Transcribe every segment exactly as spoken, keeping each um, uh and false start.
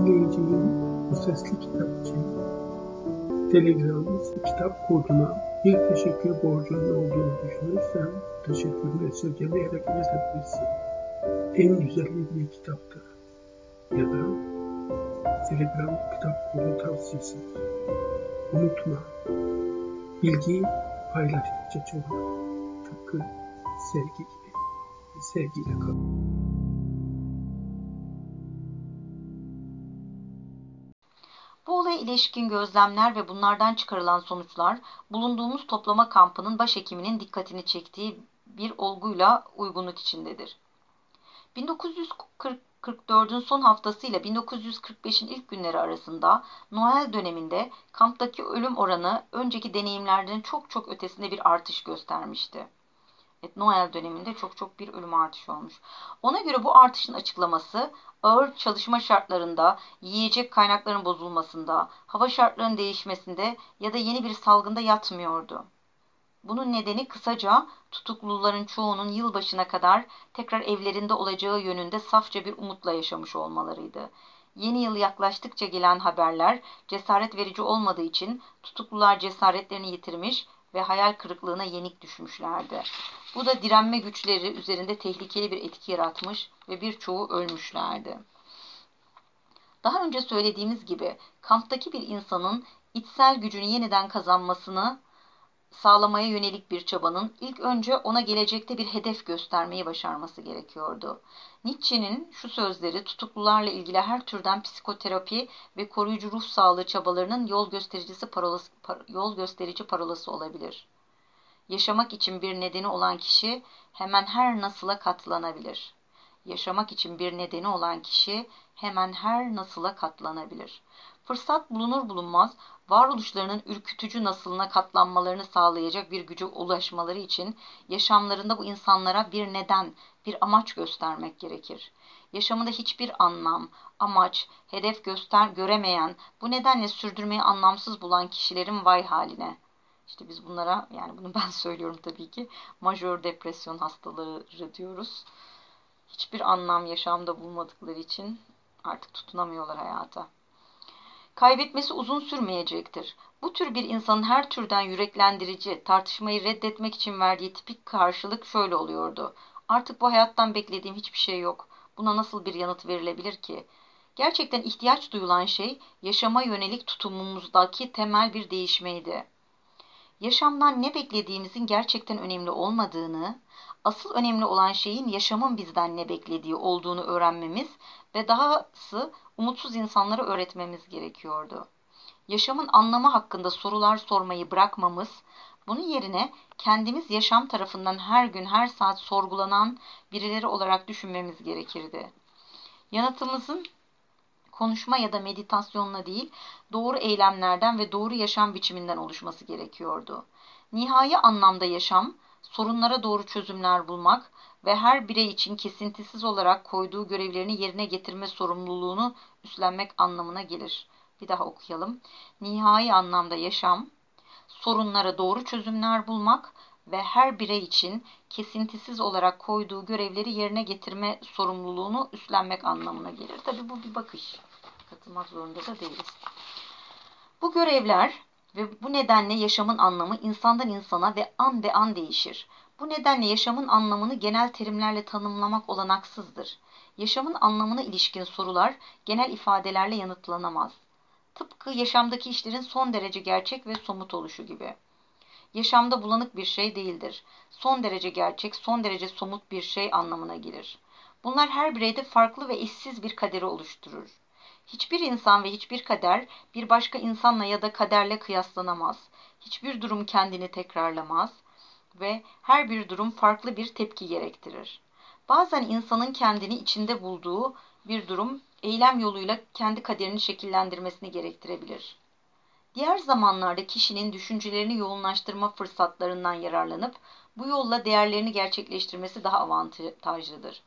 dinleyicinin bu sesli kitap için Telegram kitap koduna bir teşekkür borcunun olduğunu düşünürsen teşekkürünü esirgemeyerek iletebilirsin. En güzeli bir kitaptır ya da Telegram kitap kodu tavsiyesidir. Unutma, bilgi paylaştıkça çoğalır. Tıpkı sevgi gibi. Sevgiyle kal. Bu olaya ilişkin gözlemler ve bunlardan çıkarılan sonuçlar, bulunduğumuz toplama kampının başhekiminin dikkatini çektiği bir olguyla uygunluk içindedir. bin dokuz yüz kırk dördün son haftası ile bin dokuz yüz kırk beşin ilk günleri arasında Noel döneminde kamptaki ölüm oranı önceki deneyimlerden çok çok ötesinde bir artış göstermişti. Evet, Noel döneminde çok çok bir ölüm artışı olmuş. Ona göre bu artışın açıklaması ağır çalışma şartlarında, yiyecek kaynaklarının bozulmasında, hava şartlarının değişmesinde ya da yeni bir salgında yatmıyordu. Bunun nedeni kısaca tutukluların çoğunun yılbaşına kadar tekrar evlerinde olacağı yönünde safça bir umutla yaşamış olmalarıydı. Yeni yıl yaklaştıkça gelen haberler cesaret verici olmadığı için tutuklular cesaretlerini yitirmiş ve hayal kırıklığına yenik düşmüşlerdi. Bu da direnme güçleri üzerinde tehlikeli bir etki yaratmış ve birçoğu ölmüşlerdi. Daha önce söylediğimiz gibi kamptaki bir insanın içsel gücünü yeniden kazanmasını sağlamaya yönelik bir çabanın ilk önce ona gelecekte bir hedef göstermeyi başarması gerekiyordu. Nietzsche'nin şu sözleri tutuklularla ilgili her türden psikoterapi ve koruyucu ruh sağlığı çabalarının yol göstericisi parolası, yol gösterici parolası olabilir. Yaşamak için bir nedeni olan kişi hemen her nasıla katlanabilir. Yaşamak için bir nedeni olan kişi hemen her nasıla katlanabilir. Fırsat bulunur bulunmaz varoluşlarının ürkütücü nasılına katlanmalarını sağlayacak bir güce ulaşmaları için yaşamlarında bu insanlara bir neden, bir amaç göstermek gerekir. Yaşamında hiçbir anlam, amaç, hedef göster göremeyen, bu nedenle sürdürmeyi anlamsız bulan kişilerin vay haline. İşte biz bunlara, yani bunu ben söylüyorum tabii ki, majör depresyon hastaları diyoruz. Hiçbir anlam yaşamda bulmadıkları için artık tutunamıyorlar hayata. Kaybetmesi uzun sürmeyecektir. Bu tür bir insanın her türden yüreklendirici, tartışmayı reddetmek için verdiği tipik karşılık şöyle oluyordu. Artık bu hayattan beklediğim hiçbir şey yok. Buna nasıl bir yanıt verilebilir ki? Gerçekten ihtiyaç duyulan şey, yaşama yönelik tutumumuzdaki temel bir değişmeydi. Yaşamdan ne beklediğimizin gerçekten önemli olmadığını, asıl önemli olan şeyin yaşamın bizden ne beklediği olduğunu öğrenmemiz ve dahası umutsuz insanlara öğretmemiz gerekiyordu. Yaşamın anlamı hakkında sorular sormayı bırakmamız, bunun yerine kendimiz yaşam tarafından her gün her saat sorgulanan birileri olarak düşünmemiz gerekirdi. Yanıtımızın konuşma ya da meditasyonla değil, doğru eylemlerden ve doğru yaşam biçiminden oluşması gerekiyordu. Nihai anlamda yaşam, sorunlara doğru çözümler bulmak ve her birey için kesintisiz olarak koyduğu görevlerini yerine getirme sorumluluğunu üstlenmek anlamına gelir. Bir daha okuyalım. Nihai anlamda yaşam, sorunlara doğru çözümler bulmak ve her birey için kesintisiz olarak koyduğu görevleri yerine getirme sorumluluğunu üstlenmek anlamına gelir. Tabii bu bir bakış. Katılmak zorunda da değiliz. Bu görevler ve bu nedenle yaşamın anlamı insandan insana ve an be an değişir. Bu nedenle yaşamın anlamını genel terimlerle tanımlamak olanaksızdır. Yaşamın anlamına ilişkin sorular genel ifadelerle yanıtlanamaz. Tıpkı yaşamdaki işlerin son derece gerçek ve somut oluşu gibi. Yaşamda bulanık bir şey değildir. Son derece gerçek, son derece somut bir şey anlamına gelir. Bunlar her bireyde farklı ve eşsiz bir kaderi oluşturur. Hiçbir insan ve hiçbir kader bir başka insanla ya da kaderle kıyaslanamaz. Hiçbir durum kendini tekrarlamaz ve her bir durum farklı bir tepki gerektirir. Bazen insanın kendini içinde bulduğu bir durum eylem yoluyla kendi kaderini şekillendirmesini gerektirebilir. Diğer zamanlarda kişinin düşüncelerini yoğunlaştırma fırsatlarından yararlanıp bu yolla değerlerini gerçekleştirmesi daha avantajlıdır.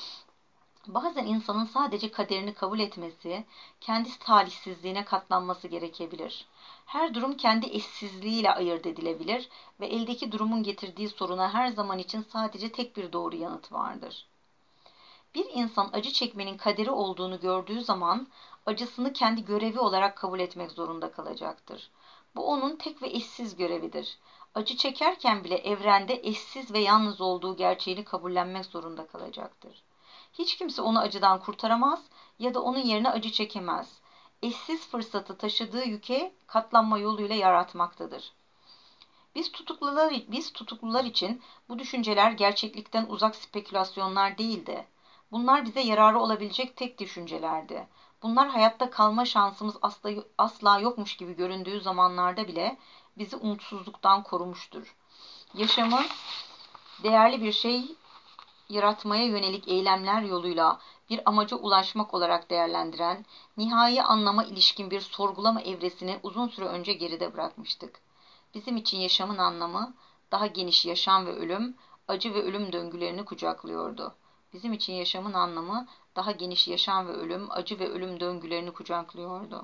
Bazen insanın sadece kaderini kabul etmesi, kendi talihsizliğine katlanması gerekebilir. Her durum kendi eşsizliğiyle ayırt edilebilir ve eldeki durumun getirdiği soruna her zaman için sadece tek bir doğru yanıt vardır. Bir insan acı çekmenin kaderi olduğunu gördüğü zaman acısını kendi görevi olarak kabul etmek zorunda kalacaktır. Bu onun tek ve eşsiz görevidir. Acı çekerken bile evrende eşsiz ve yalnız olduğu gerçeğini kabullenmek zorunda kalacaktır. Hiç kimse onu acıdan kurtaramaz ya da onun yerine acı çekemez. Eşsiz fırsatı taşıdığı yüke katlanma yoluyla yaratmaktadır. Biz tutuklular, biz tutuklular için bu düşünceler gerçeklikten uzak spekülasyonlar değildi. Bunlar bize yararı olabilecek tek düşüncelerdi. Bunlar hayatta kalma şansımız asla, asla yokmuş gibi göründüğü zamanlarda bile bizi umutsuzluktan korumuştur. Yaşamı değerli bir şey yaratmaya yönelik eylemler yoluyla bir amaca ulaşmak olarak değerlendiren, nihai anlama ilişkin bir sorgulama evresini uzun süre önce geride bırakmıştık. Bizim için yaşamın anlamı, daha geniş yaşam ve ölüm, acı ve ölüm döngülerini kucaklıyordu. Bizim için yaşamın anlamı, daha geniş yaşam ve ölüm, acı ve ölüm döngülerini kucaklıyordu.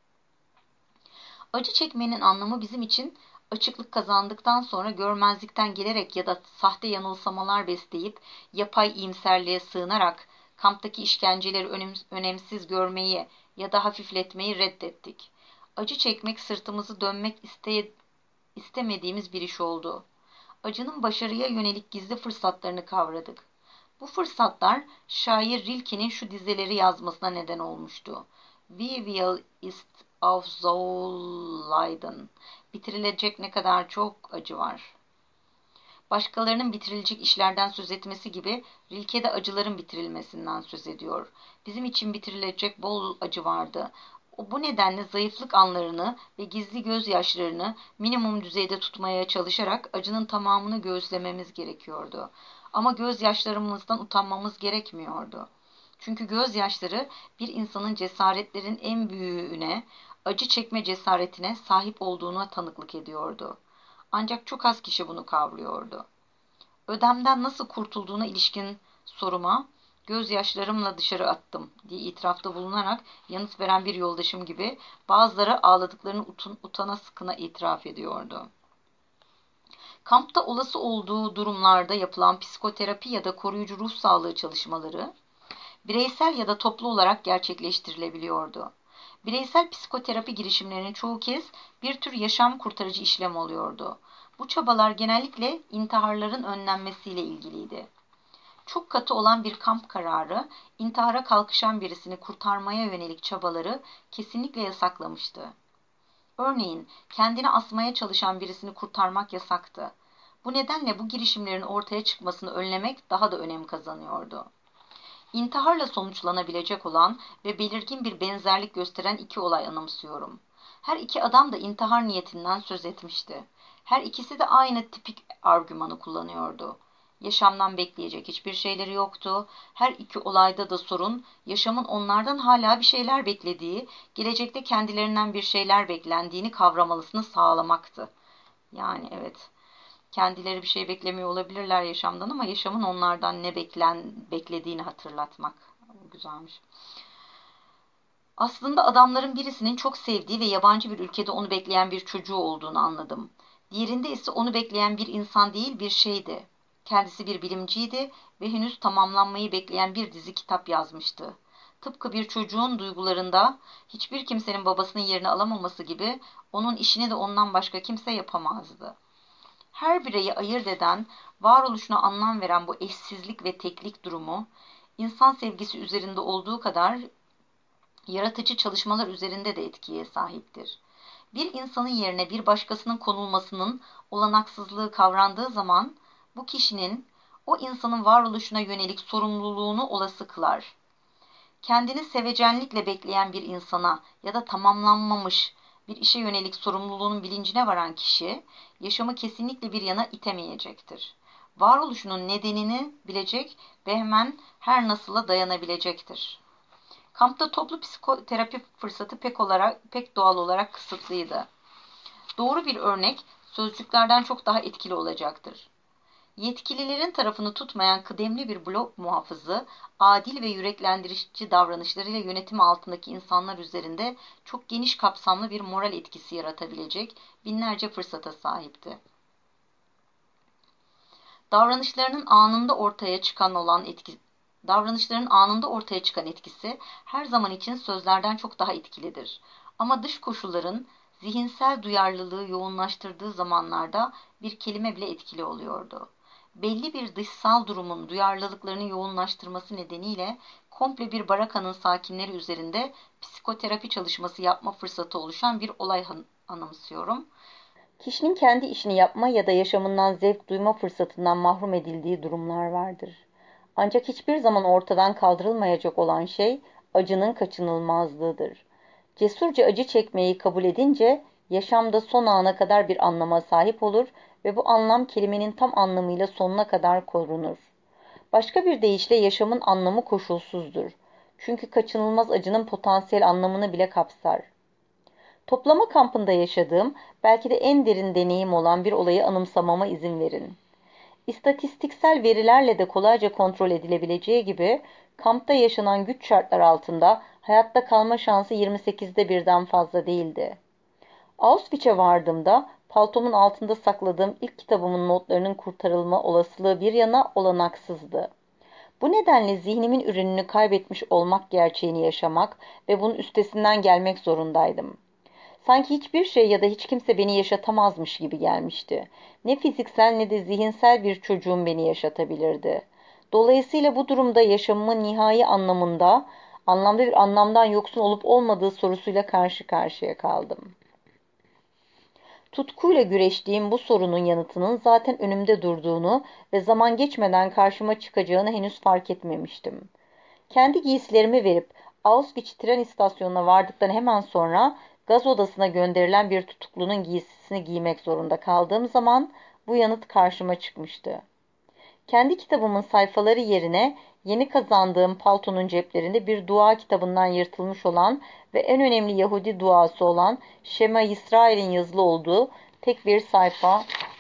Acı çekmenin anlamı bizim için açıklık kazandıktan sonra görmezlikten gelerek ya da sahte yanılsamalar besleyip yapay iyimserliğe sığınarak kamptaki işkenceleri önemsiz görmeyi ya da hafifletmeyi reddettik. Acı çekmek sırtımızı dönmek iste istemediğimiz bir iş oldu. Acının başarıya yönelik gizli fırsatlarını kavradık. Bu fırsatlar şair Rilke'nin şu dizeleri yazmasına neden olmuştu. "We will ist auf soul leiden." Bitirilecek ne kadar çok acı var. Başkalarının bitirilecek işlerden söz etmesi gibi Rilke de acıların bitirilmesinden söz ediyor. Bizim için bitirilecek bol acı vardı. Bu nedenle zayıflık anlarını ve gizli gözyaşlarını minimum düzeyde tutmaya çalışarak acının tamamını göğüslememiz gerekiyordu. Ama gözyaşlarımızdan utanmamız gerekmiyordu. Çünkü gözyaşları bir insanın cesaretlerin en büyüğüne, acı çekme cesaretine sahip olduğuna tanıklık ediyordu. Ancak çok az kişi bunu kavruyordu. Ödemden nasıl kurtulduğuna ilişkin soruma gözyaşlarımla dışarı attım diye itirafta bulunarak yanıt veren bir yoldaşım gibi bazıları ağladıklarını utun, utana sıkına itiraf ediyordu. Kampta olası olduğu durumlarda yapılan psikoterapi ya da koruyucu ruh sağlığı çalışmaları bireysel ya da toplu olarak gerçekleştirilebiliyordu. Bireysel psikoterapi girişimlerinin çoğu kez bir tür yaşam kurtarıcı işlem oluyordu. Bu çabalar genellikle intiharların önlenmesiyle ilgiliydi. Çok katı olan bir kamp kararı, intihara kalkışan birisini kurtarmaya yönelik çabaları kesinlikle yasaklamıştı. Örneğin, kendini asmaya çalışan birisini kurtarmak yasaktı. Bu nedenle bu girişimlerin ortaya çıkmasını önlemek daha da önem kazanıyordu. İntiharla sonuçlanabilecek olan ve belirgin bir benzerlik gösteren iki olay anımsıyorum. Her iki adam da intihar niyetinden söz etmişti. Her ikisi de aynı tipik argümanı kullanıyordu. Yaşamdan bekleyecek hiçbir şeyleri yoktu. Her iki olayda da sorun, yaşamın onlardan hala bir şeyler beklediği, gelecekte kendilerinden bir şeyler beklendiğini kavramalısını sağlamaktı. Yani evet, kendileri bir şey beklemiyor olabilirler yaşamdan ama yaşamın onlardan ne beklen, beklediğini hatırlatmak. Güzelmiş. Aslında adamların birisinin çok sevdiği ve yabancı bir ülkede onu bekleyen bir çocuğu olduğunu anladım. Diğerinde ise onu bekleyen bir insan değil bir şeydi. Kendisi bir bilimciydi ve henüz tamamlanmayı bekleyen bir dizi kitap yazmıştı. Tıpkı bir çocuğun duygularında hiçbir kimsenin babasının yerini alamaması gibi onun işini de ondan başka kimse yapamazdı. Her bireyi ayırt eden, varoluşuna anlam veren bu eşsizlik ve teklik durumu, insan sevgisi üzerinde olduğu kadar yaratıcı çalışmalar üzerinde de etkiye sahiptir. Bir insanın yerine bir başkasının konulmasının olanaksızlığı kavrandığı zaman, bu kişinin o insanın varoluşuna yönelik sorumluluğunu olası kılar. Kendini sevecenlikle bekleyen bir insana ya da tamamlanmamış bir işe yönelik sorumluluğunun bilincine varan kişi, yaşamı kesinlikle bir yana itemeyecektir. Varoluşunun nedenini bilecek ve hemen her nasıla dayanabilecektir. Kampta toplu psikoterapi fırsatı pek olarak pek doğal olarak kısıtlıydı. Doğru bir örnek sözcüklerden çok daha etkili olacaktır. Yetkililerin tarafını tutmayan kıdemli bir blok muhafızı, adil ve yüreklendirici davranışlarıyla yönetimi altındaki insanlar üzerinde çok geniş kapsamlı bir moral etkisi yaratabilecek binlerce fırsata sahipti. Davranışlarının anında ortaya çıkan olan etki, Davranışların anında ortaya çıkan etkisi her zaman için sözlerden çok daha etkilidir. Ama dış koşulların zihinsel duyarlılığı yoğunlaştırdığı zamanlarda bir kelime bile etkili oluyordu. Belli bir dışsal durumun duyarlılıklarını yoğunlaştırması nedeniyle komple bir barakanın sakinleri üzerinde psikoterapi çalışması yapma fırsatı oluşan bir olay anımsıyorum. Kişinin kendi işini yapma ya da yaşamından zevk duyma fırsatından mahrum edildiği durumlar vardır. Ancak hiçbir zaman ortadan kaldırılmayacak olan şey acının kaçınılmazlığıdır. Cesurca acı çekmeyi kabul edince yaşamda son ana kadar bir anlama sahip olur ve bu anlam kelimenin tam anlamıyla sonuna kadar korunur. Başka bir deyişle yaşamın anlamı koşulsuzdur. Çünkü kaçınılmaz acının potansiyel anlamını bile kapsar. Toplama kampında yaşadığım, belki de en derin deneyim olan bir olayı anımsamama izin verin. İstatistiksel verilerle de kolayca kontrol edilebileceği gibi, kampta yaşanan güç şartlar altında hayatta kalma şansı yirmi sekizde birden fazla değildi. Auschwitz'e vardığımda paltomun altında sakladığım ilk kitabımın notlarının kurtarılma olasılığı bir yana olanaksızdı. Bu nedenle zihnimin ürününü kaybetmiş olmak gerçeğini yaşamak ve bunun üstesinden gelmek zorundaydım. Sanki hiçbir şey ya da hiç kimse beni yaşatamazmış gibi gelmişti. Ne fiziksel ne de zihinsel bir çocuğum beni yaşatabilirdi. Dolayısıyla bu durumda yaşamımın nihai anlamında, anlamda bir anlamdan yoksun olup olmadığı sorusuyla karşı karşıya kaldım. Tutkuyla güreştiğim bu sorunun yanıtının zaten önümde durduğunu ve zaman geçmeden karşıma çıkacağını henüz fark etmemiştim. Kendi giysilerimi verip Auschwitz tren istasyonuna vardıktan hemen sonra gaz odasına gönderilen bir tutuklunun giysisini giymek zorunda kaldığım zaman bu yanıt karşıma çıkmıştı. Kendi kitabımın sayfaları yerine yeni kazandığım paltonun ceplerinde bir dua kitabından yırtılmış olan ve en önemli Yahudi duası olan Şema İsrail'in yazılı olduğu tek bir sayfa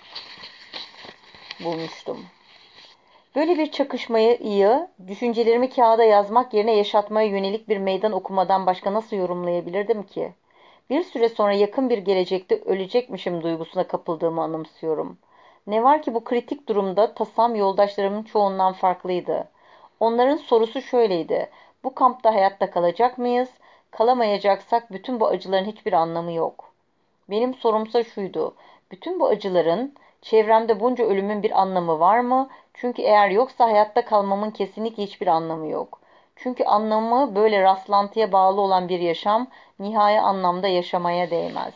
bulmuştum. Böyle bir çakışmayı iyi, düşüncelerimi kağıda yazmak yerine yaşatmaya yönelik bir meydan okumadan başka nasıl yorumlayabilirdim ki? Bir süre sonra yakın bir gelecekte ölecekmişim duygusuna kapıldığımı anımsıyorum. Ne var ki bu kritik durumda tasam yoldaşlarımın çoğundan farklıydı. Onların sorusu şöyleydi: bu kampta hayatta kalacak mıyız? Kalamayacaksak bütün bu acıların hiçbir anlamı yok. Benim sorumsa şuydu: bütün bu acıların, çevremde bunca ölümün bir anlamı var mı? Çünkü eğer yoksa hayatta kalmamın kesinlikle hiçbir anlamı yok. Çünkü anlamı böyle rastlantıya bağlı olan bir yaşam, nihai anlamda yaşamaya değmez.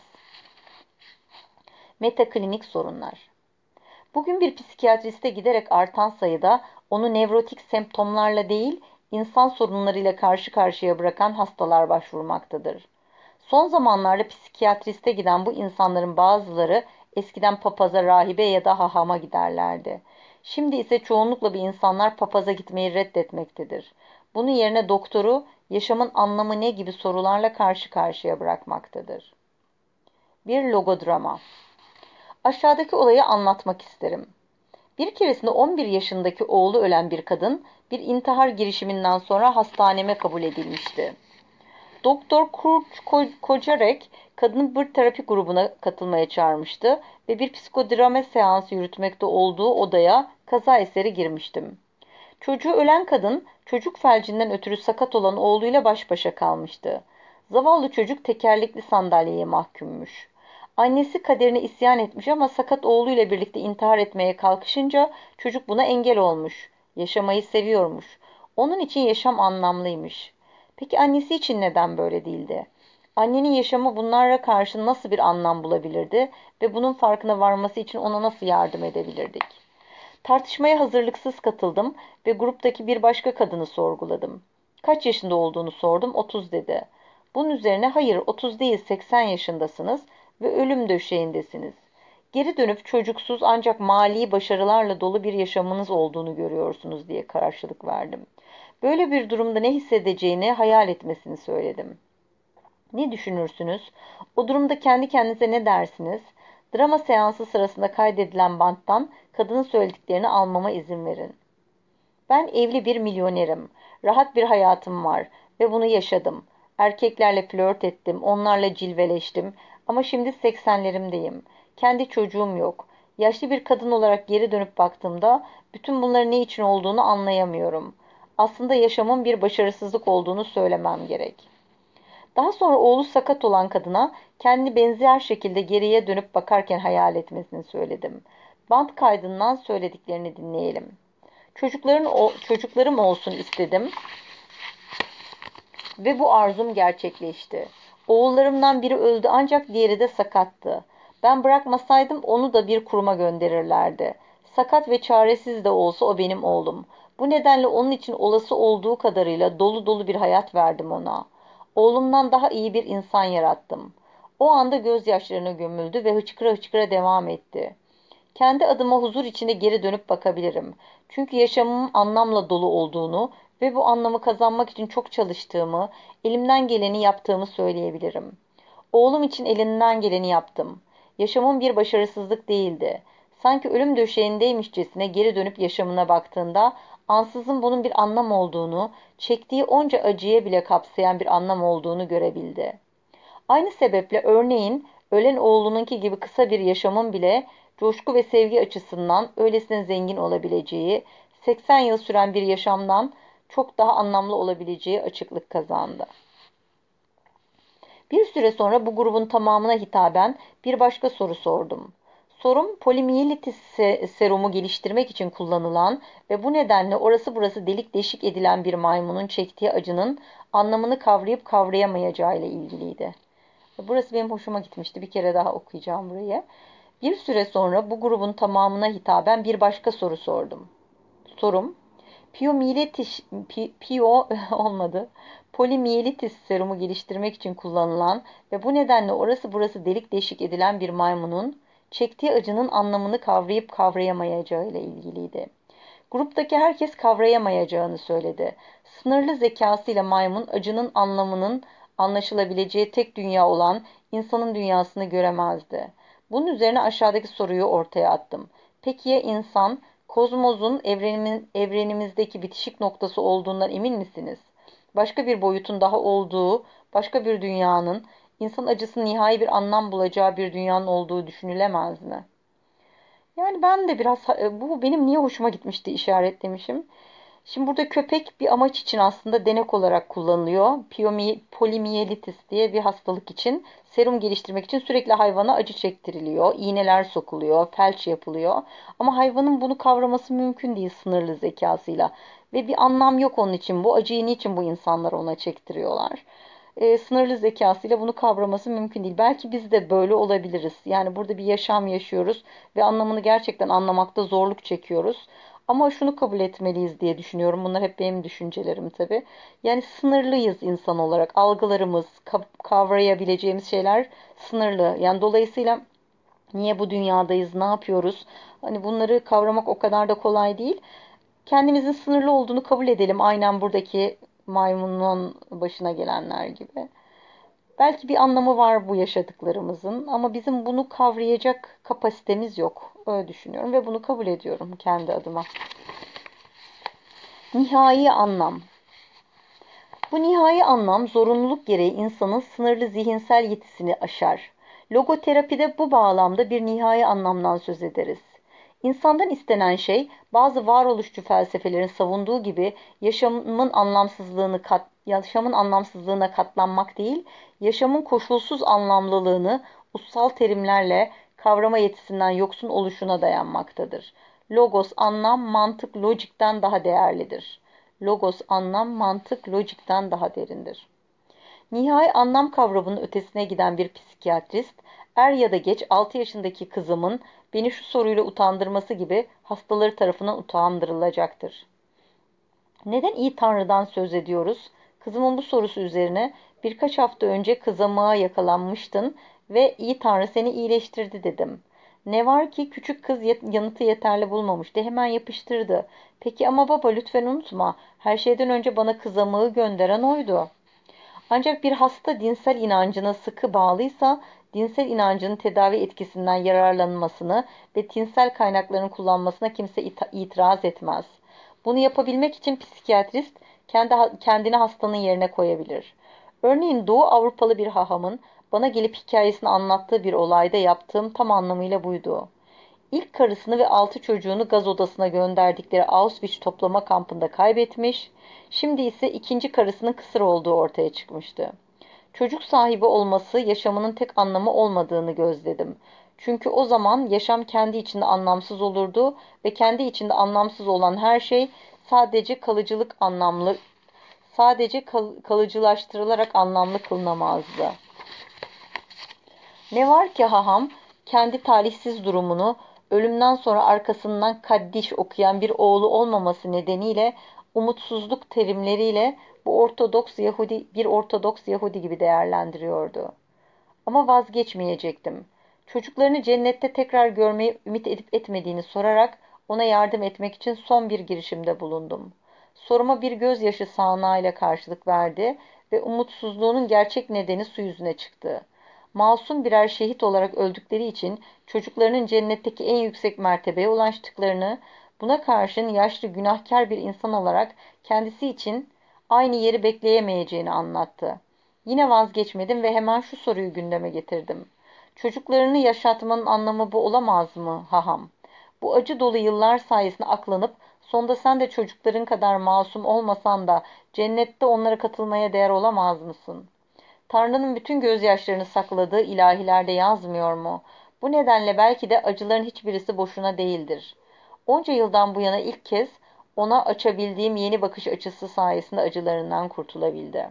Metaklinik sorunlar. Bugün bir psikiyatriste giderek artan sayıda onu nevrotik semptomlarla değil, insan sorunlarıyla karşı karşıya bırakan hastalar başvurmaktadır. Son zamanlarda psikiyatriste giden bu insanların bazıları eskiden papaza, rahibe ya da hahama giderlerdi. Şimdi ise çoğunlukla bu insanlar papaza gitmeyi reddetmektedir. Bunun yerine doktoru yaşamın anlamı ne gibi sorularla karşı karşıya bırakmaktadır. Bir logodrama. Aşağıdaki olayı anlatmak isterim. Bir keresinde on bir yaşındaki oğlu ölen bir kadın bir intihar girişiminden sonra hastaneme kabul edilmişti. Doktor Kurt Kocarek kadını bir terapi grubuna katılmaya çağırmıştı ve bir psikodrama seansı yürütmekte olduğu odaya kaza eseri girmiştim. Çocuğu ölen kadın çocuk felcinden ötürü sakat olan oğluyla baş başa kalmıştı. Zavallı çocuk tekerlekli sandalyeye mahkummüş. Annesi kaderine isyan etmiş ama sakat oğluyla birlikte intihar etmeye kalkışınca çocuk buna engel olmuş. Yaşamayı seviyormuş. Onun için yaşam anlamlıymış. Peki annesi için neden böyle değildi? Annenin yaşamı bunlara karşı nasıl bir anlam bulabilirdi ve bunun farkına varması için ona nasıl yardım edebilirdik? Tartışmaya hazırlıksız katıldım ve gruptaki bir başka kadını sorguladım. Kaç yaşında olduğunu sordum, otuz dedi. Bunun üzerine hayır otuz değil seksen yaşındasınız ve ölüm döşeğindesiniz. Geri dönüp çocuksuz ancak mali başarılarla dolu bir yaşamınız olduğunu görüyorsunuz diye karşılık verdim. Böyle bir durumda ne hissedeceğini hayal etmesini söyledim. Ne düşünürsünüz? O durumda kendi kendinize ne dersiniz? Drama seansı sırasında kaydedilen banttan kadının söylediklerini almama izin verin. Ben evli bir milyonerim. Rahat bir hayatım var ve bunu yaşadım. Erkeklerle flört ettim, onlarla cilveleştim ama şimdi seksenlerimdeyim. Kendi çocuğum yok. Yaşlı bir kadın olarak geri dönüp baktığımda bütün bunların ne için olduğunu anlayamıyorum. aslında yaşamın bir başarısızlık olduğunu söylemem gerek. Daha sonra oğlu sakat olan kadına kendini benzer şekilde geriye dönüp bakarken hayal etmesini söyledim. Bant kaydından söylediklerini dinleyelim. Çocukların o, çocuklarım olsun istedim ve bu arzum gerçekleşti. Oğullarımdan biri öldü ancak diğeri de sakattı. Ben bırakmasaydım onu da bir kuruma gönderirlerdi. Sakat ve çaresiz de olsa o benim oğlum. Bu nedenle onun için olası olduğu kadarıyla dolu dolu bir hayat verdim ona. Oğlumdan daha iyi bir insan yarattım. O anda gözyaşlarına gömüldü ve hıçkıra hıçkıra devam etti. Kendi adıma huzur içinde geri dönüp bakabilirim. Çünkü yaşamımın anlamla dolu olduğunu ve bu anlamı kazanmak için çok çalıştığımı, elimden geleni yaptığımı söyleyebilirim. Oğlum için elinden geleni yaptım. Yaşamım bir başarısızlık değildi. Sanki ölüm döşeğindeymişçesine geri dönüp yaşamına baktığında, ansızın bunun bir anlam olduğunu, çektiği onca acıya bile kapsayan bir anlam olduğunu görebildi. Aynı sebeple örneğin ölen oğlununki gibi kısa bir yaşamın bile coşku ve sevgi açısından öylesine zengin olabileceği, seksen yıl süren bir yaşamdan çok daha anlamlı olabileceği açıklık kazandı. Bir süre sonra bu grubun tamamına hitaben bir başka soru sordum. Sorum polimiyelitis serumu geliştirmek için kullanılan ve bu nedenle orası burası delik deşik edilen bir maymunun çektiği acının anlamını kavrayıp kavrayamayacağı ile ilgiliydi. Burası benim hoşuma gitmişti. Bir kere daha okuyacağım burayı. Bir süre sonra bu grubun tamamına hitaben bir başka soru sordum. Sorum, piyomiyelitis, pi, piyo olmadı. Polimiyelitis serumu geliştirmek için kullanılan ve bu nedenle orası burası delik deşik edilen bir maymunun çektiği acının anlamını kavrayıp kavrayamayacağı ile ilgiliydi. Gruptaki herkes kavrayamayacağını söyledi. Sınırlı zekasıyla maymun acının anlamının anlaşılabileceği tek dünya olan insanın dünyasını göremezdi. Bunun üzerine aşağıdaki soruyu ortaya attım. Peki ya insan, kozmosun evrenimin, evrenimizdeki bitişik noktası olduğundan emin misiniz? Başka bir boyutun daha olduğu, başka bir dünyanın, insan acısının nihai bir anlam bulacağı bir dünyanın olduğu düşünülemez mi? Yani ben de biraz bu benim niye hoşuma gitmişti işaretlemişim. Şimdi burada köpek bir amaç için aslında denek olarak kullanılıyor. Piyomi, polimiyelitis diye bir hastalık için serum geliştirmek için sürekli hayvana acı çektiriliyor. İğneler sokuluyor, felç yapılıyor. Ama hayvanın bunu kavraması mümkün değil sınırlı zekasıyla. Ve bir anlam yok onun için. Bu acıyı niçin bu insanlar ona çektiriyorlar? E, sınırlı zekasıyla bunu kavraması mümkün değil. Belki biz de böyle olabiliriz. Yani burada bir yaşam yaşıyoruz ve anlamını gerçekten anlamakta zorluk çekiyoruz. Ama şunu kabul etmeliyiz diye düşünüyorum. Bunlar hep benim düşüncelerim tabii. Yani sınırlıyız insan olarak. Algılarımız, kavrayabileceğimiz şeyler sınırlı. Yani dolayısıyla niye bu dünyadayız, ne yapıyoruz? Hani bunları kavramak o kadar da kolay değil. Kendimizin sınırlı olduğunu kabul edelim. Aynen buradaki maymunun başına gelenler gibi. Belki bir anlamı var bu yaşadıklarımızın ama bizim bunu kavrayacak kapasitemiz yok. Öyle düşünüyorum ve bunu kabul ediyorum kendi adıma. Nihai anlam. Bu nihai anlam zorunluluk gereği insanın sınırlı zihinsel yetisini aşar. Logoterapide bu bağlamda bir nihai anlamdan söz ederiz. İnsandan istenen şey bazı varoluşçu felsefelerin savunduğu gibi yaşamın anlamsızlığını kat, yaşamın anlamsızlığına katlanmak değil, yaşamın koşulsuz anlamlılığını ussal terimlerle kavrama yetisinden yoksun oluşuna dayanmaktadır. Logos anlam, mantık logikten daha değerlidir. Logos anlam, mantık logikten daha derindir. Nihai anlam kavramının ötesine giden bir psikiyatrist, er ya da geç altı yaşındaki kızımın beni şu soruyla utandırması gibi hastaları tarafından utandırılacaktır. Neden iyi Tanrı'dan söz ediyoruz? Kızımın bu sorusu üzerine birkaç hafta önce kızamığa yakalanmıştın ve iyi Tanrı seni iyileştirdi dedim. Ne var ki küçük kız yanıtı yeterli bulmamıştı. Hemen yapıştırdı. Peki ama baba lütfen unutma. Her şeyden önce bana kızamığı gönderen oydu. Ancak bir hasta dinsel inancına sıkı bağlıysa, dinsel inancının tedavi etkisinden yararlanmasını ve tinsel kaynaklarını kullanmasına kimse itiraz etmez. Bunu yapabilmek için psikiyatrist kendi, kendini hastanın yerine koyabilir. Örneğin Doğu Avrupalı bir hahamın bana gelip hikayesini anlattığı bir olayda yaptığım tam anlamıyla buydu. İlk karısını ve altı çocuğunu gaz odasına gönderdikleri Auschwitz toplama kampında kaybetmiş, şimdi ise ikinci karısının kısır olduğu ortaya çıkmıştı. Çocuk sahibi olması yaşamının tek anlamı olmadığını gözledim. Çünkü o zaman yaşam kendi içinde anlamsız olurdu ve kendi içinde anlamsız olan her şey sadece kalıcılık anlamlı, sadece kal- kalıcılaştırılarak anlamlı kılınamazdı. Ne var ki haham, kendi talihsiz durumunu, ölümden sonra arkasından kaddiş okuyan bir oğlu olmaması nedeniyle umutsuzluk terimleriyle bu Ortodoks Yahudi bir Ortodoks Yahudi gibi değerlendiriyordu. Ama vazgeçmeyecektim. Çocuklarını cennette tekrar görmeyi ümit edip etmediğini sorarak ona yardım etmek için son bir girişimde bulundum. Soruma bir gözyaşı sağanağıyla karşılık verdi ve umutsuzluğunun gerçek nedeni su yüzüne çıktı. Masum birer şehit olarak öldükleri için çocuklarının cennetteki en yüksek mertebeye ulaştıklarını, buna karşın yaşlı günahkar bir insan olarak kendisi için aynı yeri bekleyemeyeceğini anlattı. Yine vazgeçmedim ve hemen şu soruyu gündeme getirdim. Çocuklarını yaşatmanın anlamı bu olamaz mı haham? Bu acı dolu yıllar sayesinde aklanıp sonunda sen de çocukların kadar masum olmasan da cennette onlara katılmaya değer olamaz mısın? Tanrı'nın bütün gözyaşlarını sakladığı ilahilerde yazmıyor mu? Bu nedenle belki de acıların hiçbirisi boşuna değildir. Onca yıldan bu yana ilk kez ona açabildiğim yeni bakış açısı sayesinde acılarından kurtulabildi.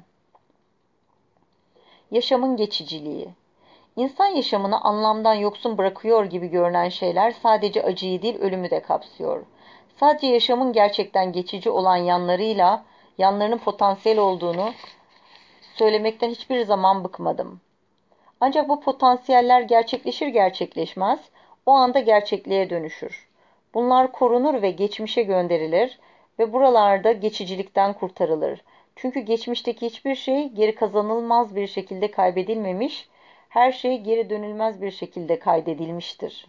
Yaşamın geçiciliği. İnsan yaşamını anlamdan yoksun bırakıyor gibi görünen şeyler sadece acıyı değil ölümü de kapsıyor. Sadece yaşamın gerçekten geçici olan yanlarıyla yanlarının potansiyel olduğunu söylemekten hiçbir zaman bıkmadım. Ancak bu potansiyeller gerçekleşir gerçekleşmez o anda gerçekliğe dönüşür. Bunlar korunur ve geçmişe gönderilir ve buralarda geçicilikten kurtarılır. Çünkü geçmişteki hiçbir şey geri kazanılmaz bir şekilde kaybedilmemiş, her şey geri dönülmez bir şekilde kaydedilmiştir.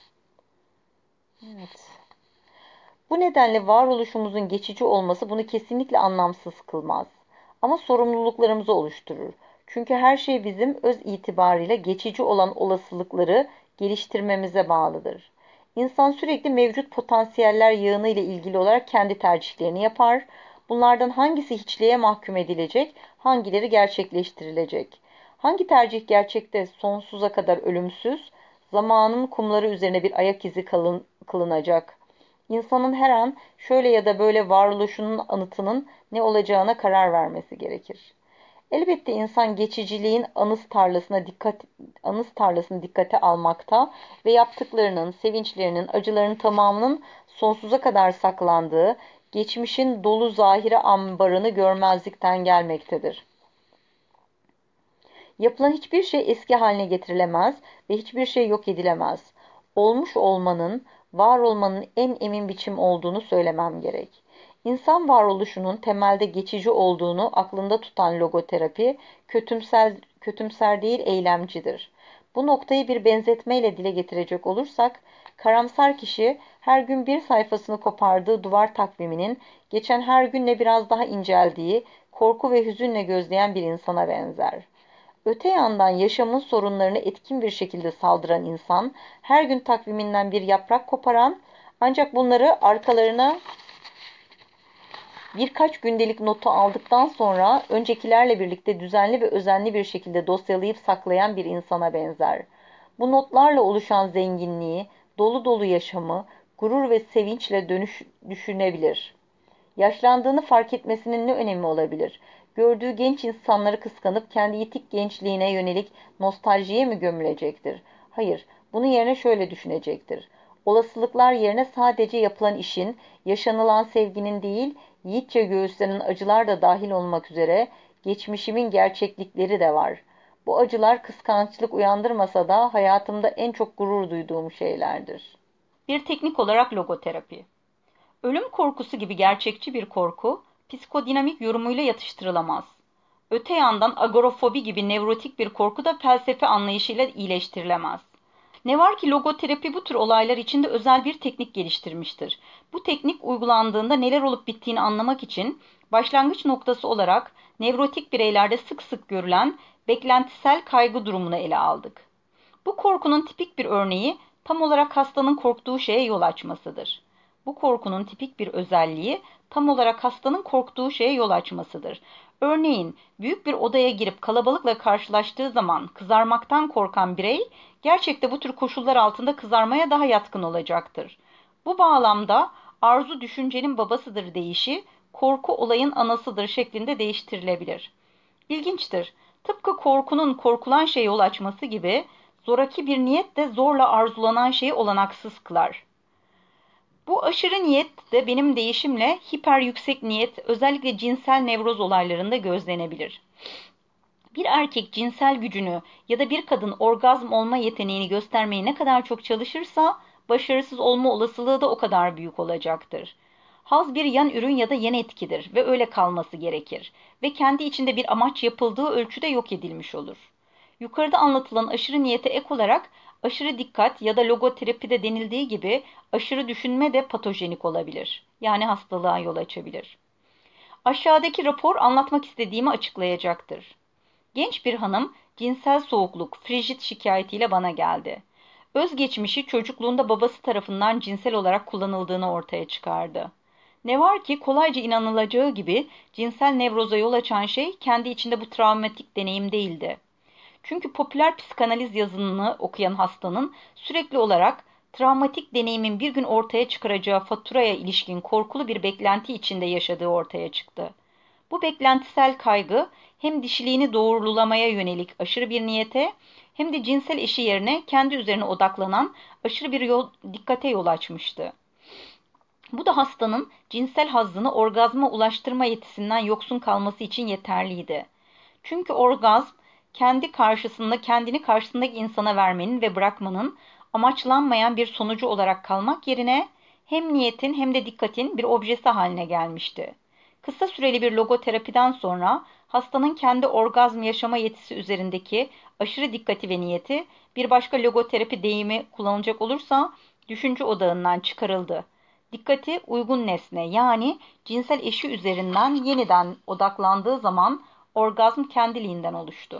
Evet. Bu nedenle varoluşumuzun geçici olması bunu kesinlikle anlamsız kılmaz. Ama sorumluluklarımızı oluşturur. Çünkü her şey bizim öz itibariyle geçici olan olasılıkları geliştirmemize bağlıdır. İnsan sürekli mevcut potansiyeller yığını ile ilgili olarak kendi tercihlerini yapar. Bunlardan hangisi hiçliğe mahkum edilecek, hangileri gerçekleştirilecek? Hangi tercih gerçekte sonsuza kadar ölümsüz, zamanın kumları üzerine bir ayak izi kalın, kılınacak? İnsanın her an şöyle ya da böyle varoluşunun anıtının ne olacağına karar vermesi gerekir. Elbette insan geçiciliğin anız tarlasına dikkat anız tarlasını dikkate almakta ve yaptıklarının, sevinçlerinin, acılarının tamamının sonsuza kadar saklandığı, geçmişin dolu zahire ambarını görmezlikten gelmektedir. Yapılan hiçbir şey eski haline getirilemez ve hiçbir şey yok edilemez. Olmuş olmanın, var olmanın en emin biçim olduğunu söylemem gerek. İnsan varoluşunun temelde geçici olduğunu aklında tutan logoterapi, kötümser, kötümser değil eylemcidir. Bu noktayı bir benzetmeyle dile getirecek olursak, karamsar kişi her gün bir sayfasını kopardığı duvar takviminin geçen her günle biraz daha inceldiği, korku ve hüzünle gözleyen bir insana benzer. Öte yandan yaşamın sorunlarını etkin bir şekilde saldıran insan, her gün takviminden bir yaprak koparan, ancak bunları arkalarına birkaç gündelik notu aldıktan sonra öncekilerle birlikte düzenli ve özenli bir şekilde dosyalayıp saklayan bir insana benzer. Bu notlarla oluşan zenginliği, dolu dolu yaşamı, gurur ve sevinçle dönüş, düşünebilir. Yaşlandığını fark etmesinin ne önemi olabilir? Gördüğü genç insanları kıskanıp kendi yitik gençliğine yönelik nostaljiye mi gömülecektir? Hayır, bunun yerine şöyle düşünecektir. Olasılıklar yerine sadece yapılan işin, yaşanılan sevginin değil, yiğitçe göğüslenen acılar da dahil olmak üzere geçmişimin gerçeklikleri de var. Bu acılar kıskançlık uyandırmasa da hayatımda en çok gurur duyduğum şeylerdir. Bir teknik olarak logoterapi. Ölüm korkusu gibi gerçekçi bir korku, psikodinamik yorumuyla yatıştırılamaz. Öte yandan agorafobi gibi nevrotik bir korku da felsefe anlayışıyla iyileştirilemez. Ne var ki logoterapi bu tür olaylar için de özel bir teknik geliştirmiştir. Bu teknik uygulandığında neler olup bittiğini anlamak için başlangıç noktası olarak nevrotik bireylerde sık sık görülen beklentisel kaygı durumunu ele aldık. Bu korkunun tipik bir örneği tam olarak hastanın korktuğu şeye yol açmasıdır. Bu korkunun tipik bir özelliği tam olarak hastanın korktuğu şeye yol açmasıdır. Örneğin büyük bir odaya girip kalabalıkla karşılaştığı zaman kızarmaktan korkan birey gerçekte bu tür koşullar altında kızarmaya daha yatkın olacaktır. Bu bağlamda arzu düşüncenin babasıdır deyişi korku olayın anasıdır şeklinde değiştirilebilir. İlginçtir. Tıpkı korkunun korkulan şeye yol açması gibi zoraki bir niyet de zorla arzulanan şeyi olanaksız kılar. Bu aşırı niyet de benim deyişimle hiper yüksek niyet özellikle cinsel nevroz olaylarında gözlenebilir. Bir erkek cinsel gücünü ya da bir kadın orgazm olma yeteneğini göstermeye ne kadar çok çalışırsa başarısız olma olasılığı da o kadar büyük olacaktır. Haz bir yan ürün ya da yan etkidir ve öyle kalması gerekir ve kendi içinde bir amaç yapıldığı ölçüde yok edilmiş olur. Yukarıda anlatılan aşırı niyete ek olarak aşırı dikkat ya da logoterapide denildiği gibi aşırı düşünme de patojenik olabilir. Yani hastalığa yol açabilir. Aşağıdaki rapor anlatmak istediğimi açıklayacaktır. Genç bir hanım cinsel soğukluk, frijit şikayetiyle bana geldi. Özgeçmişi çocukluğunda babası tarafından cinsel olarak kullanıldığını ortaya çıkardı. Ne var ki kolayca inanılacağı gibi cinsel nevroza yol açan şey kendi içinde bu travmatik deneyim değildi. Çünkü popüler psikanaliz yazınını okuyan hastanın sürekli olarak travmatik deneyimin bir gün ortaya çıkaracağı faturaya ilişkin korkulu bir beklenti içinde yaşadığı ortaya çıktı. Bu beklentisel kaygı hem dişiliğini doğrulamaya yönelik aşırı bir niyete hem de cinsel eşi yerine kendi üzerine odaklanan aşırı bir yol, dikkate yol açmıştı. Bu da hastanın cinsel hazzını orgazma ulaştırma yetisinden yoksun kalması için yeterliydi. Çünkü orgazm kendi karşısında kendini karşısındaki insana vermenin ve bırakmanın amaçlanmayan bir sonucu olarak kalmak yerine hem niyetin hem de dikkatin bir objesi haline gelmişti. Kısa süreli bir logoterapiden sonra hastanın kendi orgazm yaşama yetisi üzerindeki aşırı dikkati ve niyeti bir başka logoterapi deyimi kullanılacak olursa düşünce odağından çıkarıldı. Dikkati uygun nesne yani cinsel eşi üzerinden yeniden odaklandığı zaman orgazm kendiliğinden oluştu.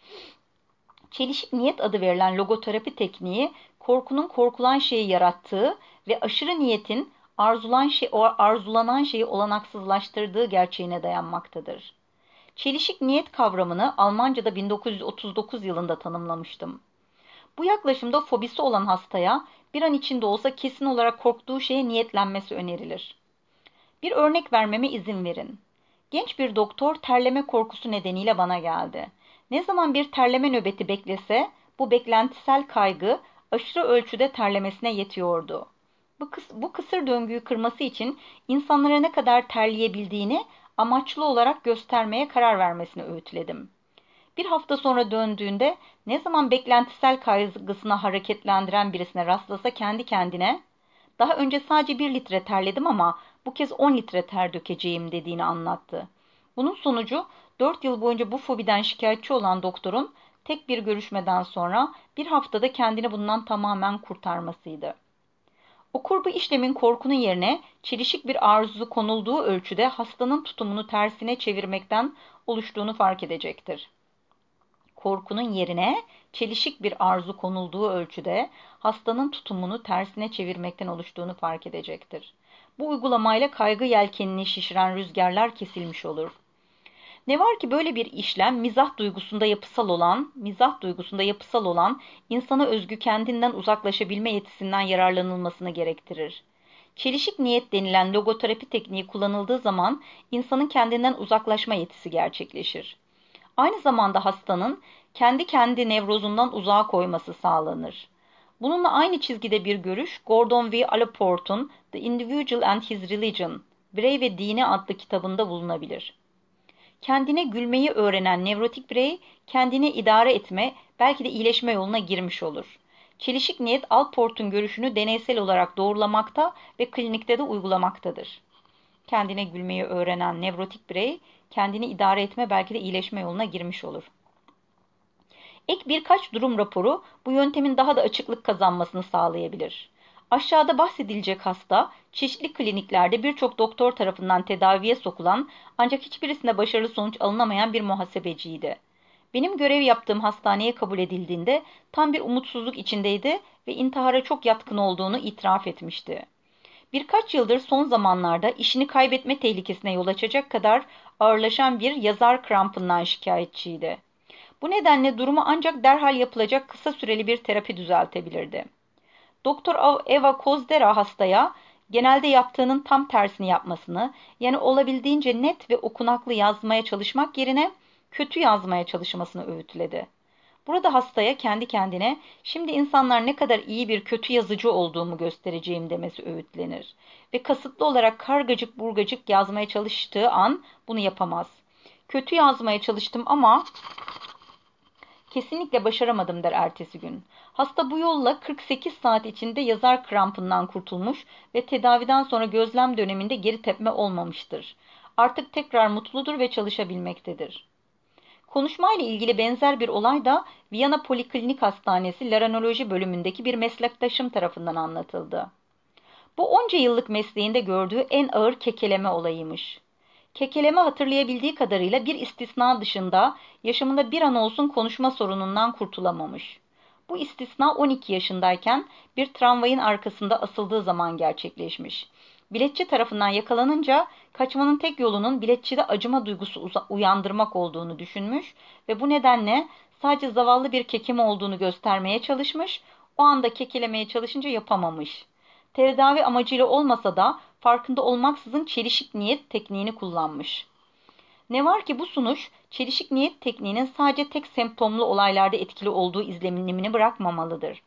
Çelişik niyet adı verilen logoterapi tekniği korkunun korkulan şeyi yarattığı ve aşırı niyetin arzulan şey, arzulanan şeyi olanaksızlaştırdığı gerçeğine dayanmaktadır. Çelişik niyet kavramını Almanca'da bin dokuz yüz otuz dokuz yılında tanımlamıştım. Bu yaklaşımda fobisi olan hastaya bir an içinde olsa kesin olarak korktuğu şeye niyetlenmesi önerilir. Bir örnek vermeme izin verin. Genç bir doktor terleme korkusu nedeniyle bana geldi. Ne zaman bir terleme nöbeti beklese bu beklentisel kaygı aşırı ölçüde terlemesine yetiyordu. Bu, kıs bu kısır döngüyü kırması için insanlara ne kadar terleyebildiğini amaçlı olarak göstermeye karar vermesini öğütledim. Bir hafta sonra döndüğünde ne zaman beklentisel kaygısını hareketlendiren birisine rastlasa kendi kendine daha önce sadece bir litre terledim ama bu kez on litre ter dökeceğim dediğini anlattı. Bunun sonucu dört yıl boyunca bu fobiden şikayetçi olan doktorun tek bir görüşmeden sonra bir haftada kendini bundan tamamen kurtarmasıydı. Okur bu işlemin korkunun yerine çelişik bir arzu konulduğu ölçüde hastanın tutumunu tersine çevirmekten oluştuğunu fark edecektir. Korkunun yerine çelişik bir arzu konulduğu ölçüde hastanın tutumunu tersine çevirmekten oluştuğunu fark edecektir. Bu uygulamayla kaygı yelkenini şişiren rüzgarlar kesilmiş olur. Ne var ki böyle bir işlem mizah duygusunda yapısal olan, mizah duygusunda yapısal olan insana özgü kendinden uzaklaşabilme yetisinden yararlanılmasını gerektirir. Çelişik niyet denilen logoterapi tekniği kullanıldığı zaman insanın kendinden uzaklaşma yetisi gerçekleşir. Aynı zamanda hastanın kendi kendi nevrozundan uzağa koyması sağlanır. Bununla aynı çizgide bir görüş Gordon V. Alport'un The Individual and His Religion, Birey ve Dini adlı kitabında bulunabilir. Kendine gülmeyi öğrenen nevrotik birey kendini idare etme, belki de iyileşme yoluna girmiş olur. Çelişik niyet Alport'un görüşünü deneysel olarak doğrulamakta ve klinikte de uygulamaktadır. Kendine gülmeyi öğrenen nevrotik birey kendini idare etme belki de iyileşme yoluna girmiş olur. Ek birkaç durum raporu bu yöntemin daha da açıklık kazanmasını sağlayabilir. Aşağıda bahsedilecek hasta, çeşitli kliniklerde birçok doktor tarafından tedaviye sokulan ancak hiçbirisinde başarılı sonuç alınamayan bir muhasebeciydi. Benim görev yaptığım hastaneye kabul edildiğinde tam bir umutsuzluk içindeydi ve intihara çok yatkın olduğunu itiraf etmişti. Birkaç yıldır son zamanlarda işini kaybetme tehlikesine yol açacak kadar ağırlaşan bir yazar krampından şikayetçiydi. Bu nedenle durumu ancak derhal yapılacak kısa süreli bir terapi düzeltebilirdi. Doktor Eva Kozdera hastaya genelde yaptığının tam tersini yapmasını, yani olabildiğince net ve okunaklı yazmaya çalışmak yerine kötü yazmaya çalışmasını öğütledi. Burada hastaya kendi kendine şimdi insanlar ne kadar iyi bir kötü yazıcı olduğumu göstereceğim demesi öğütlenir. Ve kasıtlı olarak kargacık burgacık yazmaya çalıştığı an bunu yapamaz. Kötü yazmaya çalıştım ama kesinlikle başaramadım der ertesi gün. Hasta bu yolla kırk sekiz saat içinde yazar krampından kurtulmuş ve tedaviden sonra gözlem döneminde geri tepme olmamıştır. Artık tekrar mutludur ve çalışabilmektedir. Konuşmayla ilgili benzer bir olay da Viyana Poliklinik Hastanesi Laryngoloji bölümündeki bir meslektaşım tarafından anlatıldı. Bu onca yıllık mesleğinde gördüğü en ağır kekeleme olayıymış. Kekeleme hatırlayabildiği kadarıyla bir istisna dışında yaşamında bir an olsun konuşma sorunundan kurtulamamış. Bu istisna on iki yaşındayken bir tramvayın arkasında asıldığı zaman gerçekleşmiş. Biletçi tarafından yakalanınca kaçmanın tek yolunun biletçide acıma duygusu uyandırmak olduğunu düşünmüş ve bu nedenle sadece zavallı bir kekim olduğunu göstermeye çalışmış, o anda kekelemeye çalışınca yapamamış. Tedavi amacıyla olmasa da farkında olmaksızın çelişik niyet tekniğini kullanmış. Ne var ki bu sunuş, çelişik niyet tekniğinin sadece tek semptomlu olaylarda etkili olduğu izlenimini bırakmamalıdır.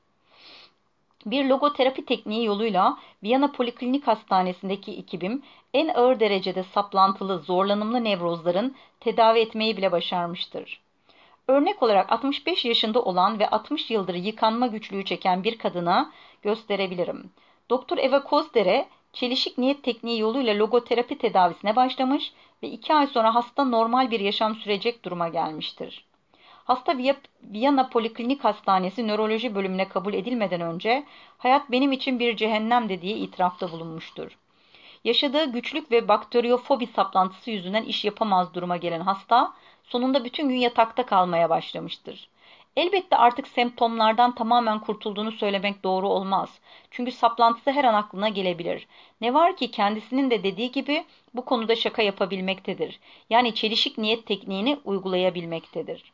Bir logoterapi tekniği yoluyla Viyana Poliklinik Hastanesi'ndeki ekibim en ağır derecede saplantılı, zorlanımlı nevrozların tedavi etmeyi bile başarmıştır. Örnek olarak altmış beş yaşında olan ve altmış yıldır yıkanma güçlüğü çeken bir kadına gösterebilirim. Doktor Eva Kozdere, çelişik niyet tekniği yoluyla logoterapi tedavisine başlamış ve iki ay sonra hasta normal bir yaşam sürecek duruma gelmiştir. Hasta Viyana Poliklinik Hastanesi nöroloji bölümüne kabul edilmeden önce hayat benim için bir cehennemdi diye itirafta bulunmuştur. Yaşadığı güçlük ve bakteriyofobi saplantısı yüzünden iş yapamaz duruma gelen hasta, sonunda bütün gün yatakta kalmaya başlamıştır. Elbette artık semptomlardan tamamen kurtulduğunu söylemek doğru olmaz. Çünkü saplantısı her an aklına gelebilir. Ne var ki kendisinin de dediği gibi bu konuda şaka yapabilmektedir. Yani çelişik niyet tekniğini uygulayabilmektedir.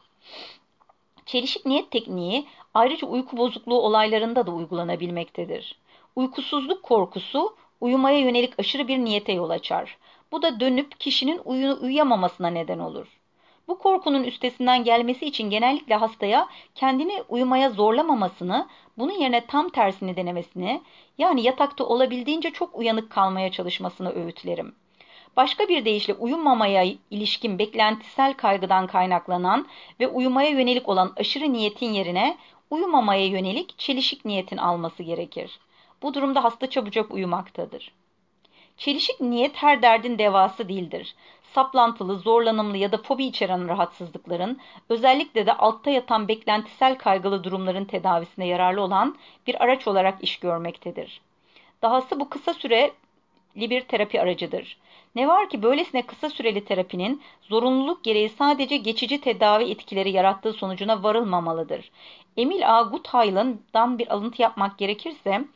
Çelişik niyet tekniği ayrıca uyku bozukluğu olaylarında da uygulanabilmektedir. Uykusuzluk korkusu uyumaya yönelik aşırı bir niyete yol açar. Bu da dönüp kişinin uyu uyuyamamasına neden olur. Bu korkunun üstesinden gelmesi için genellikle hastaya kendini uyumaya zorlamamasını, bunun yerine tam tersini denemesini, yani yatakta olabildiğince çok uyanık kalmaya çalışmasını öğütlerim. Başka bir deyişle uyumamaya ilişkin beklentisel kaygıdan kaynaklanan ve uyumaya yönelik olan aşırı niyetin yerine uyumamaya yönelik çelişik niyetin alması gerekir. Bu durumda hasta çabucak uyumaktadır. Çelişik niyet her derdin devası değildir. Saplantılı, zorlanımlı ya da fobi içeren rahatsızlıkların, özellikle de altta yatan beklentisel kaygılı durumların tedavisine yararlı olan bir araç olarak iş görmektedir. Dahası bu kısa süreli bir terapi aracıdır. Ne var ki böylesine kısa süreli terapinin zorunluluk gereği sadece geçici tedavi etkileri yarattığı sonucuna varılmamalıdır. Emil A. Guttheil'dan bir alıntı yapmak gerekirse,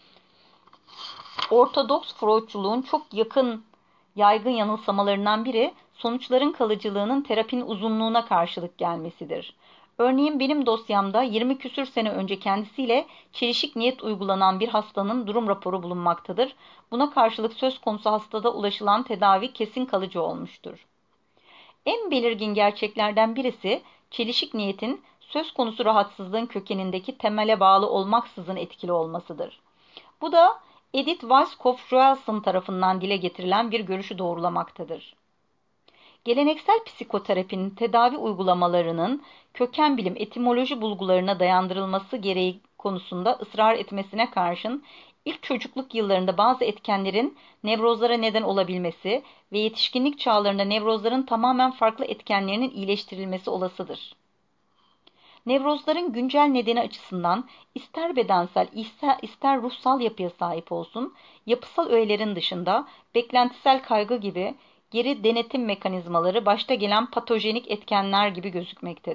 Ortodoks Freudçuluğun çok yakın yaygın yanılsamalarından biri sonuçların kalıcılığının terapinin uzunluğuna karşılık gelmesidir. Örneğin benim dosyamda yirmi küsür sene önce kendisiyle çelişik niyet uygulanan bir hastanın durum raporu bulunmaktadır. Buna karşılık söz konusu hastada ulaşılan tedavi kesin kalıcı olmuştur. En belirgin gerçeklerden birisi çelişik niyetin söz konusu rahatsızlığın kökenindeki temele bağlı olmaksızın etkili olmasıdır. Bu da Edith Weiskopf-Joelson tarafından dile getirilen bir görüşü doğrulamaktadır. Geleneksel psikoterapinin tedavi uygulamalarının köken bilim etimoloji bulgularına dayandırılması gereği konusunda ısrar etmesine karşın ilk çocukluk yıllarında bazı etkenlerin nevrozlara neden olabilmesi ve yetişkinlik çağlarında nevrozların tamamen farklı etkenlerinin iyileştirilmesi olasıdır. Nevrozların güncel nedeni açısından ister bedensel ister ruhsal yapıya sahip olsun, yapısal öğelerin dışında beklentisel kaygı gibi geri denetim mekanizmaları başta gelen patojenik etkenler gibi gözükmektedir.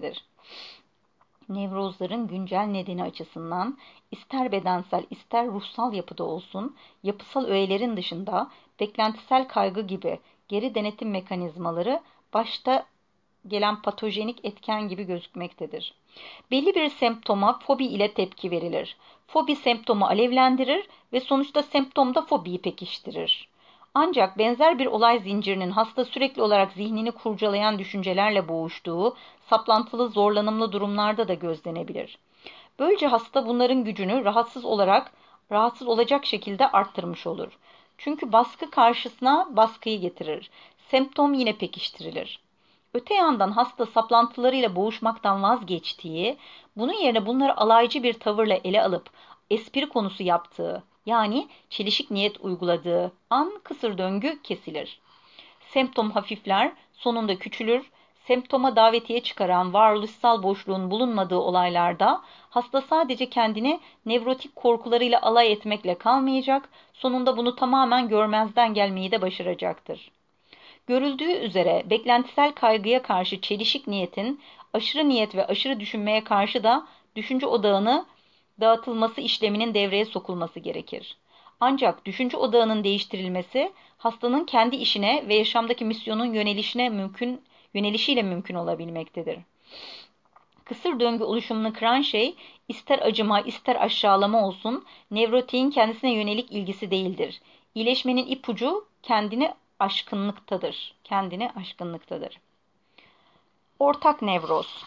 Nevrozların güncel nedeni açısından ister bedensel ister ruhsal yapıda olsun, yapısal öğelerin dışında beklentisel kaygı gibi geri denetim mekanizmaları başta gelen patojenik etken gibi gözükmektedir. Belli bir semptoma fobi ile tepki verilir. Fobi semptomu alevlendirir ve sonuçta semptom da fobiyi pekiştirir. Ancak benzer bir olay zincirinin hasta sürekli olarak zihnini kurcalayan düşüncelerle boğuştuğu saplantılı zorlanımlı durumlarda da gözlenebilir. Böylece hasta bunların gücünü rahatsız olarak rahatsız olacak şekilde arttırmış olur. Çünkü baskı karşısına baskıyı getirir. Semptom yine pekiştirilir. Öte yandan hasta saplantılarıyla boğuşmaktan vazgeçtiği, bunun yerine bunları alaycı bir tavırla ele alıp espri konusu yaptığı, yani çelişik niyet uyguladığı an kısır döngü kesilir. Semptom hafifler, sonunda küçülür. Semptoma davetiye çıkaran varoluşsal boşluğun bulunmadığı olaylarda hasta sadece kendini nevrotik korkularıyla alay etmekle kalmayacak, sonunda bunu tamamen görmezden gelmeyi de başaracaktır. Görüldüğü üzere beklentisel kaygıya karşı çelişik niyetin aşırı niyet ve aşırı düşünmeye karşı da düşünce odağını dağıtılması işleminin devreye sokulması gerekir. Ancak düşünce odağının değiştirilmesi hastanın kendi işine ve yaşamdaki misyonun yönelişine mümkün yönelişiyle mümkün olabilmektedir. Kısır döngü oluşumunu kıran şey ister acıma ister aşağılama olsun nevrotiğin kendisine yönelik ilgisi değildir. İyileşmenin ipucu kendini aşkınlıktadır. Kendini aşkınlıktadır. Ortak nevroz.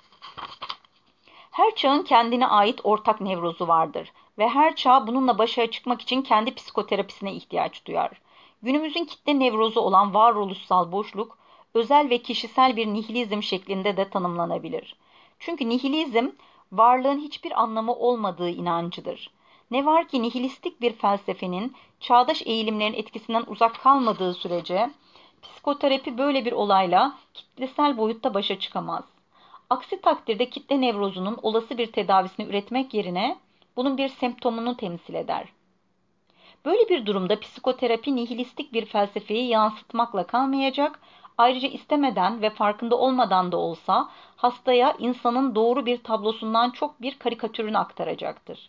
Her çağın kendine ait ortak nevrozu vardır ve her çağ bununla başa çıkmak için kendi psikoterapisine ihtiyaç duyar. Günümüzün kitle nevrozu olan varoluşsal boşluk, özel ve kişisel bir nihilizm şeklinde de tanımlanabilir. Çünkü nihilizm, varlığın hiçbir anlamı olmadığı inancıdır. Ne var ki nihilistik bir felsefenin çağdaş eğilimlerin etkisinden uzak kalmadığı sürece, psikoterapi böyle bir olayla kitlesel boyutta başa çıkamaz. Aksi takdirde kitle nevrozunun olası bir tedavisini üretmek yerine bunun bir semptomunu temsil eder. Böyle bir durumda psikoterapi nihilistik bir felsefeyi yansıtmakla kalmayacak, ayrıca istemeden ve farkında olmadan da olsa hastaya insanın doğru bir tablosundan çok bir karikatürünü aktaracaktır.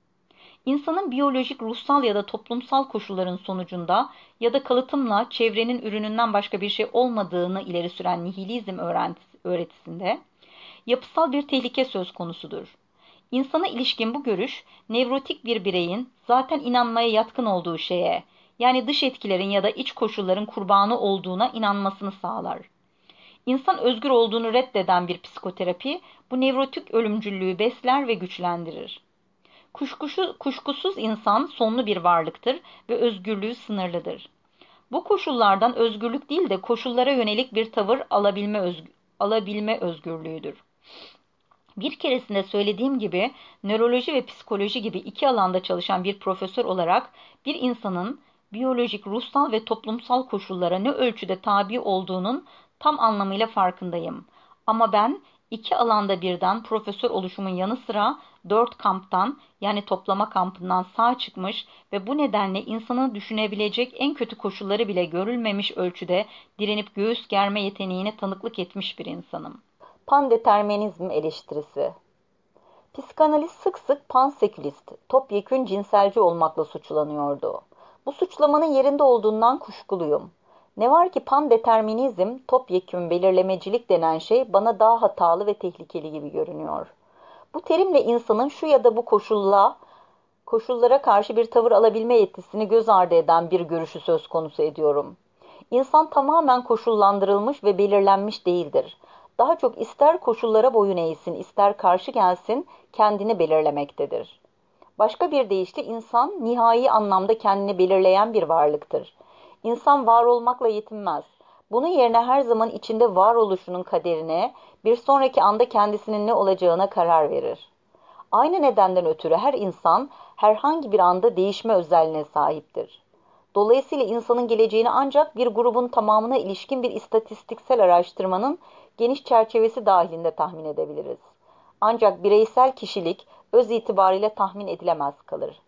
İnsanın biyolojik, ruhsal ya da toplumsal koşulların sonucunda ya da kalıtımla çevrenin ürününden başka bir şey olmadığını ileri süren nihilizm öğretisinde yapısal bir tehlike söz konusudur. İnsana ilişkin bu görüş, nevrotik bir bireyin zaten inanmaya yatkın olduğu şeye, yani dış etkilerin ya da iç koşulların kurbanı olduğuna inanmasını sağlar. İnsan özgür olduğunu reddeden bir psikoterapi, bu nevrotik ölümcüllüğü besler ve güçlendirir. Kuşkusu, kuşkusuz insan sonlu bir varlıktır ve özgürlüğü sınırlıdır. Bu koşullardan özgürlük değil de koşullara yönelik bir tavır alabilme, özgü, alabilme özgürlüğüdür. Bir keresinde söylediğim gibi nöroloji ve psikoloji gibi iki alanda çalışan bir profesör olarak bir insanın biyolojik, ruhsal ve toplumsal koşullara ne ölçüde tabi olduğunun tam anlamıyla farkındayım. Ama ben iki alanda birden profesör oluşumun yanı sıra dört kamptan yani toplama kampından sağ çıkmış ve bu nedenle insanın düşünebilecek en kötü koşulları bile görülmemiş ölçüde direnip göğüs germe yeteneğine tanıklık etmiş bir insanım. Pandeterminizm eleştirisi. Psikanaliz sık sık pansekülist, topyekün cinselci olmakla suçlanıyordu. Bu suçlamanın yerinde olduğundan kuşkuluyum. Ne var ki pandeterminizm, topyekün belirlemecilik denen şey bana daha hatalı ve tehlikeli gibi görünüyor. Bu terimle insanın şu ya da bu koşulla, koşullara karşı bir tavır alabilme yetisini göz ardı eden bir görüşü söz konusu ediyorum. İnsan tamamen koşullandırılmış ve belirlenmiş değildir. Daha çok ister koşullara boyun eğsin, ister karşı gelsin, kendini belirlemektedir. Başka bir deyişle insan nihai anlamda kendini belirleyen bir varlıktır. İnsan var olmakla yetinmez. Bunun yerine her zaman içinde varoluşunun kaderine, bir sonraki anda kendisinin ne olacağına karar verir. Aynı nedenden ötürü her insan herhangi bir anda değişme özelliğine sahiptir. Dolayısıyla insanın geleceğini ancak bir grubun tamamına ilişkin bir istatistiksel araştırmanın geniş çerçevesi dahilinde tahmin edebiliriz. Ancak bireysel kişilik öz itibariyle tahmin edilemez kalır.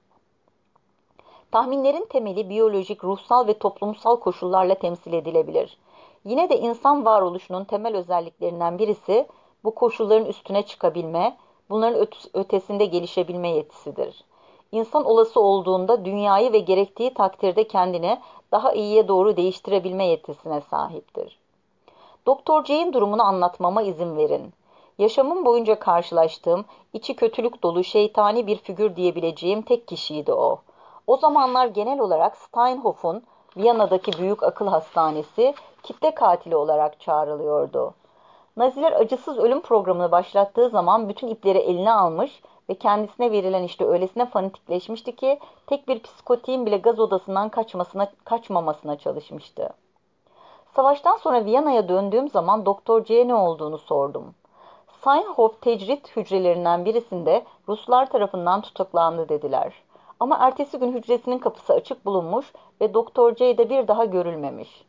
Tahminlerin temeli biyolojik, ruhsal ve toplumsal koşullarla temsil edilebilir. Yine de insan varoluşunun temel özelliklerinden birisi Bu koşulların üstüne çıkabilme, bunların ötesinde gelişebilme yetisidir. İnsan olası olduğunda dünyayı ve gerektiği takdirde kendini daha iyiye doğru değiştirebilme yetisine sahiptir. Doktor J'in durumunu anlatmama izin verin. Yaşamım boyunca karşılaştığım, içi kötülük dolu şeytani bir figür diyebileceğim tek kişiydi o. O zamanlar genel olarak Steinhof'un Viyana'daki büyük akıl hastanesi kitle katili olarak çağrılıyordu. Naziler acısız ölüm programını başlattığı zaman bütün ipleri eline almış ve kendisine verilen işte öylesine fanatikleşmişti ki tek bir psikotiğin bile gaz odasından kaçmasına, kaçmamasına çalışmıştı. Savaştan sonra Viyana'ya döndüğüm zaman Doktor C'ye ne olduğunu sordum. Steinhof tecrit hücrelerinden birisinde Ruslar tarafından tutuklandı dediler. Ama ertesi gün hücresinin kapısı açık bulunmuş ve Doktor C'de bir daha görülmemiş.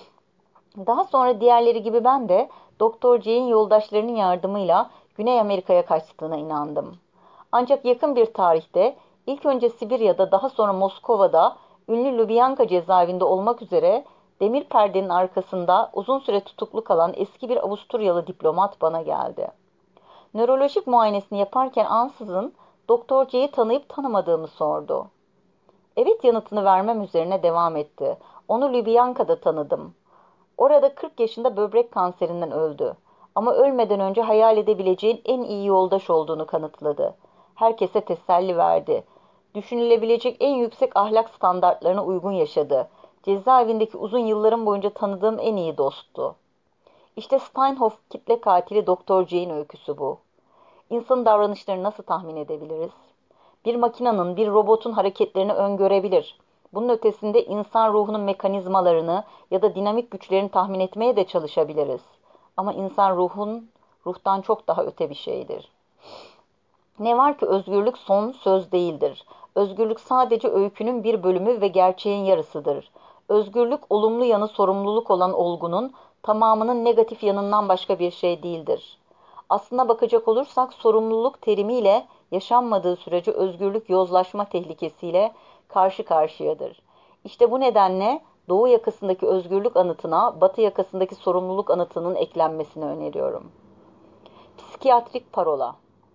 Daha sonra diğerleri gibi ben de Doktor C'nin yoldaşlarının yardımıyla Güney Amerika'ya kaçtığına inandım. Ancak yakın bir tarihte ilk önce Sibirya'da daha sonra Moskova'da ünlü Lubyanka cezaevinde olmak üzere demir perdenin arkasında uzun süre tutuklu kalan eski bir Avusturyalı diplomat bana geldi. Nörolojik muayenesini yaparken ansızın Doktor C'yi tanıyıp tanımadığımı sordu. Evet yanıtını vermem üzerine devam etti. Onu Lubyanka'da tanıdım. Orada kırk yaşında böbrek kanserinden öldü. Ama ölmeden önce hayal edebileceğin en iyi yoldaş olduğunu kanıtladı. Herkese teselli verdi. Düşünülebilecek en yüksek ahlak standartlarına uygun yaşadı. Cezaevindeki uzun yıllarım boyunca tanıdığım en iyi dosttu. İşte Steinhof kitle katili Doktor C'nin öyküsü bu. İnsanın davranışlarını nasıl tahmin edebiliriz? Bir makinenin, bir robotun hareketlerini öngörebilir. Bunun ötesinde insan ruhunun mekanizmalarını ya da dinamik güçlerini tahmin etmeye de çalışabiliriz. Ama insan ruhun, ruhtan çok daha öte bir şeydir. Ne var ki özgürlük son söz değildir. Özgürlük sadece öykünün bir bölümü ve gerçeğin yarısıdır. Özgürlük olumlu yanı sorumluluk olan olgunun tamamının negatif yanından başka bir şey değildir. Aslına bakacak olursak sorumluluk terimiyle yaşanmadığı sürece özgürlük yozlaşma tehlikesiyle karşı karşıyadır. İşte bu nedenle Doğu yakasındaki özgürlük anıtına Batı yakasındaki sorumluluk anıtının eklenmesini öneriyorum. Psikiyatrik parola.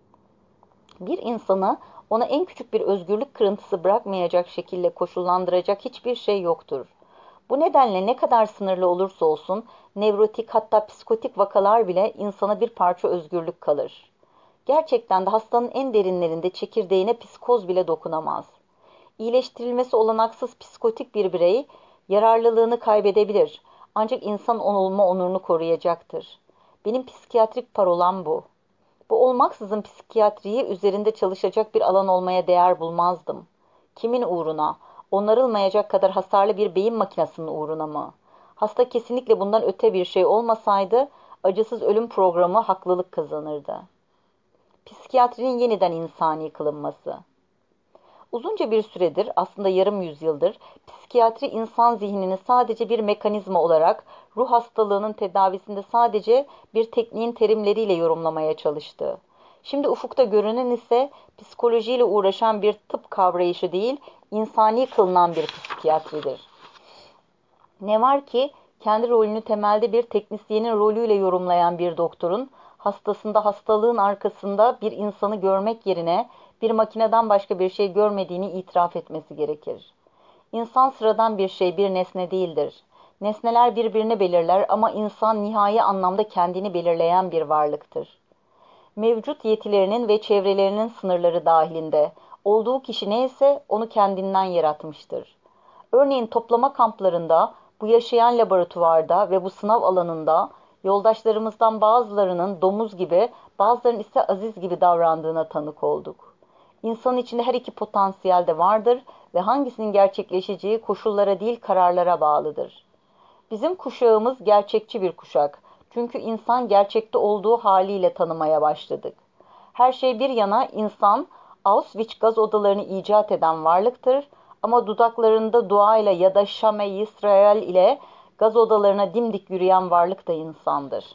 Bir insanı ona en küçük bir özgürlük kırıntısı bırakmayacak şekilde koşullandıracak hiçbir şey yoktur. Bu nedenle ne kadar sınırlı olursa olsun nevrotik hatta psikotik vakalar bile insana bir parça özgürlük kalır. Gerçekten de hastanın en derinlerinde çekirdeğine psikoz bile dokunamaz. İyileştirilmesi olanaksız psikotik bir birey yararlılığını kaybedebilir ancak insan olma onurunu koruyacaktır. Benim psikiyatrik parolam bu. Bu olmaksızın psikiyatriyi üzerinde çalışacak bir alan olmaya değer bulmazdım. Kimin uğruna? Onarılmayacak kadar hasarlı bir beyin makinesinin uğruna mı? Hasta kesinlikle bundan öte bir şey olmasaydı, acısız ölüm programı haklılık kazanırdı. Psikiyatrinin yeniden insani kılınması. Uzunca bir süredir, aslında yarım yüzyıldır, psikiyatri insan zihnini sadece bir mekanizma olarak, ruh hastalığının tedavisinde sadece bir tekniğin terimleriyle yorumlamaya çalıştı. Şimdi ufukta görünen ise psikolojiyle uğraşan bir tıp kavrayışı değil, insani kılınan bir psikiyatridir. Ne var ki kendi rolünü temelde bir teknisyenin rolüyle yorumlayan bir doktorun hastasında hastalığın arkasında bir insanı görmek yerine bir makineden başka bir şey görmediğini itiraf etmesi gerekir. İnsan sıradan bir şey, bir nesne değildir. Nesneler birbirini belirler ama insan nihai anlamda kendini belirleyen bir varlıktır. Mevcut yetilerinin ve çevrelerinin sınırları dahilinde olduğu kişi neyse onu kendinden yaratmıştır. Örneğin toplama kamplarında, bu yaşayan laboratuvarda ve bu sınav alanında yoldaşlarımızdan bazılarının domuz gibi, bazılarının ise aziz gibi davrandığına tanık olduk. İnsanın içinde her iki potansiyel de vardır ve hangisinin gerçekleşeceği koşullara değil kararlara bağlıdır. Bizim kuşağımız gerçekçi bir kuşak. Çünkü insan gerçekte olduğu haliyle tanımaya başladık. Her şey bir yana insan, Auschwitz gaz odalarını icat eden varlıktır. Ama dudaklarında duayla ya da Şam-ı İsrail ile gaz odalarına dimdik yürüyen varlık da insandır.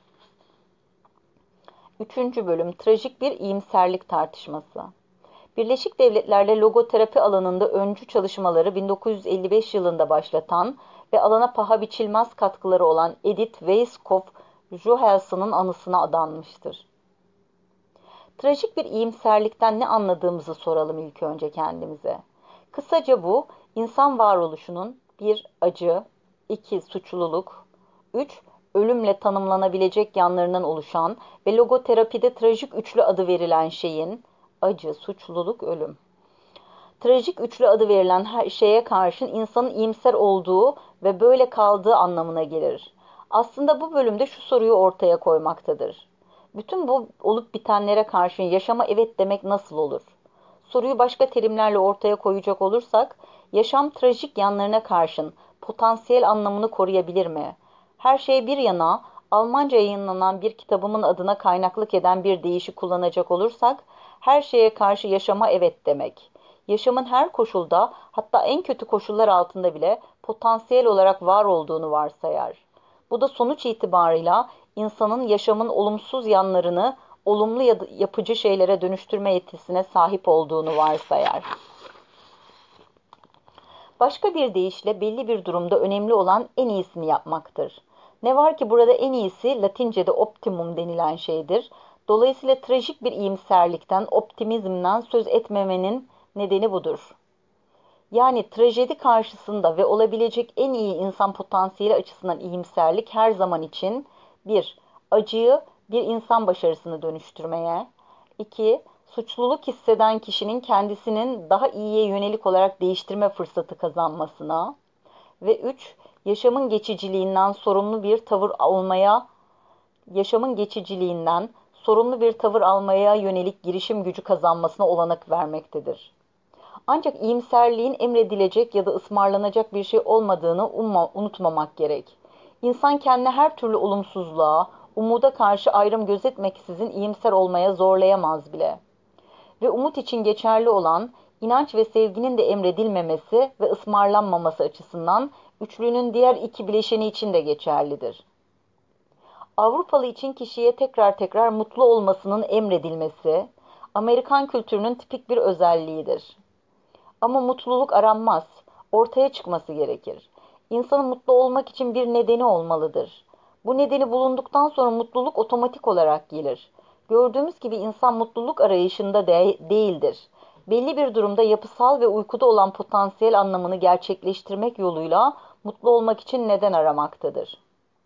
Üçüncü bölüm, trajik bir iyimserlik tartışması. Birleşik Devletler'de logoterapi alanında öncü çalışmaları bin dokuz yüz elli beş yılında başlatan ve alana paha biçilmez katkıları olan Edith Weisskopf Johanson'un anısına adanmıştır. Trajik bir iyimserlikten ne anladığımızı soralım ilk önce kendimize. Kısaca bu, insan varoluşunun bir acı, iki suçluluk, üç ölümle tanımlanabilecek yanlarından oluşan ve logoterapide trajik üçlü adı verilen şeyin acı, suçluluk, ölüm. Trajik üçlü adı verilen her şeye karşın insanın iyimser olduğu ve böyle kaldığı anlamına gelir. Aslında bu bölümde şu soruyu ortaya koymaktadır. Bütün bu olup bitenlere karşın yaşama evet demek nasıl olur? Soruyu başka terimlerle ortaya koyacak olursak, yaşam trajik yanlarına karşın potansiyel anlamını koruyabilir mi? Her şey bir yana, Almanca yayınlanan bir kitabımın adına kaynaklık eden bir deyişi kullanacak olursak, her şeye karşı yaşama evet demek. Yaşamın her koşulda, hatta en kötü koşullar altında bile potansiyel olarak var olduğunu varsayar. Bu da sonuç itibarıyla insanın yaşamın olumsuz yanlarını olumlu ya da yapıcı şeylere dönüştürme yetisine sahip olduğunu varsayar. Başka bir deyişle belli bir durumda önemli olan en iyisini yapmaktır. Ne var ki burada en iyisi Latince'de optimum denilen şeydir. Dolayısıyla trajik bir iyimserlikten, optimizmden söz etmemenin nedeni budur. Yani trajedi karşısında ve olabilecek en iyi insan potansiyeli açısından iyimserlik her zaman için bir acıyı bir insan başarısını dönüştürmeye, iki suçluluk hisseden kişinin kendisinin daha iyiye yönelik olarak değiştirme fırsatı kazanmasına ve üç yaşamın geçiciliğinden sorumlu bir tavır almaya, yaşamın geçiciliğinden sorumlu bir tavır almaya yönelik girişim gücü kazanmasına olanak vermektedir. Ancak iyimserliğin emredilecek ya da ısmarlanacak bir şey olmadığını umma, unutmamak gerek. İnsan kendini her türlü olumsuzluğa, umuda karşı ayrım gözetmeksizin iyimser olmaya zorlayamaz bile. Ve umut için geçerli olan, inanç ve sevginin de emredilmemesi ve ısmarlanmaması açısından üçlünün diğer iki bileşeni için de geçerlidir. Avrupalı için kişiye tekrar tekrar mutlu olmasının emredilmesi, Amerikan kültürünün tipik bir özelliğidir. Ama mutluluk aranmaz, ortaya çıkması gerekir. İnsanın mutlu olmak için bir nedeni olmalıdır. Bu nedeni bulunduktan sonra mutluluk otomatik olarak gelir. Gördüğümüz gibi insan mutluluk arayışında de değildir. Belli bir durumda yapısal ve uykuda olan potansiyel anlamını gerçekleştirmek yoluyla mutlu olmak için neden aramaktadır.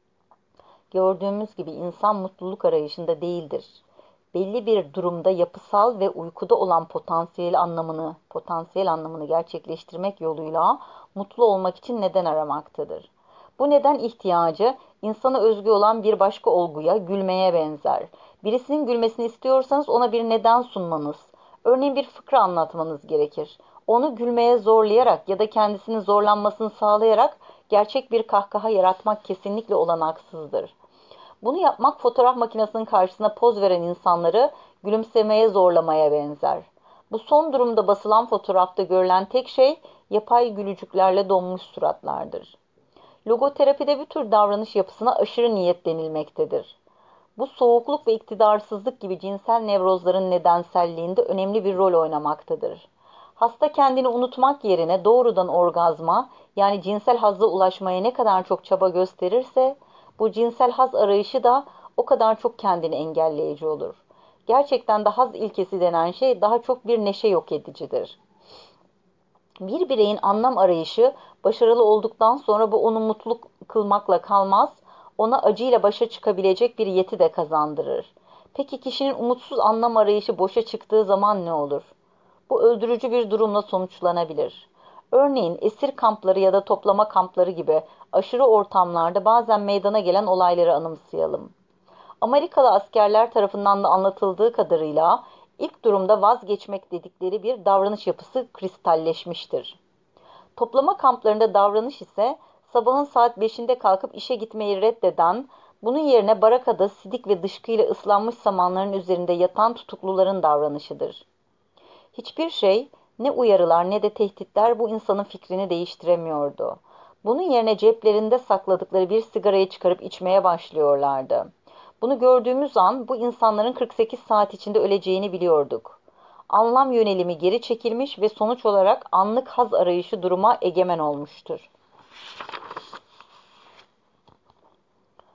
Gördüğümüz gibi insan mutluluk arayışında değildir. Belli bir durumda yapısal ve uykuda olan potansiyel anlamını, potansiyel anlamını gerçekleştirmek yoluyla mutlu olmak için neden aramaktadır. Bu neden ihtiyacı insana özgü olan bir başka olguya, gülmeye benzer. Birisinin gülmesini istiyorsanız ona bir neden sunmanız, örneğin bir fıkra anlatmanız gerekir. Onu gülmeye zorlayarak ya da kendisinin zorlanmasını sağlayarak gerçek bir kahkaha yaratmak kesinlikle olanaksızdır. Bunu yapmak fotoğraf makinesinin karşısına poz veren insanları gülümsemeye zorlamaya benzer. Bu son durumda basılan fotoğrafta görülen tek şey yapay gülücüklerle donmuş suratlardır. Logoterapide bu tür davranış yapısına aşırı niyet denilmektedir. Bu soğukluk ve iktidarsızlık gibi cinsel nevrozların nedenselliğinde önemli bir rol oynamaktadır. Hasta kendini unutmak yerine doğrudan orgazma, yani cinsel hazza ulaşmaya ne kadar çok çaba gösterirse, bu cinsel haz arayışı da o kadar çok kendini engelleyici olur. Gerçekten de haz ilkesi denen şey daha çok bir neşe yok edicidir. Bir bireyin anlam arayışı başarılı olduktan sonra bu onu mutlu kılmakla kalmaz, ona acıyla başa çıkabilecek bir yeti de kazandırır. Peki kişinin umutsuz anlam arayışı boşa çıktığı zaman ne olur? Bu öldürücü bir durumla sonuçlanabilir. Örneğin esir kampları ya da toplama kampları gibi aşırı ortamlarda bazen meydana gelen olayları anımsayalım. Amerikalı askerler tarafından da anlatıldığı kadarıyla ilk durumda vazgeçmek dedikleri bir davranış yapısı kristalleşmiştir. Toplama kamplarında davranış ise sabahın saat beşinde kalkıp işe gitmeyi reddeden, bunun yerine barakada sidik ve dışkıyla ıslanmış samanların üzerinde yatan tutukluların davranışıdır. Hiçbir şey, ne uyarılar ne de tehditler bu insanın fikrini değiştiremiyordu. Bunun yerine ceplerinde sakladıkları bir sigarayı çıkarıp içmeye başlıyorlardı. Bunu gördüğümüz an bu insanların kırk sekiz saat içinde öleceğini biliyorduk. Anlam yönelimi geri çekilmiş ve sonuç olarak anlık haz arayışı duruma egemen olmuştur.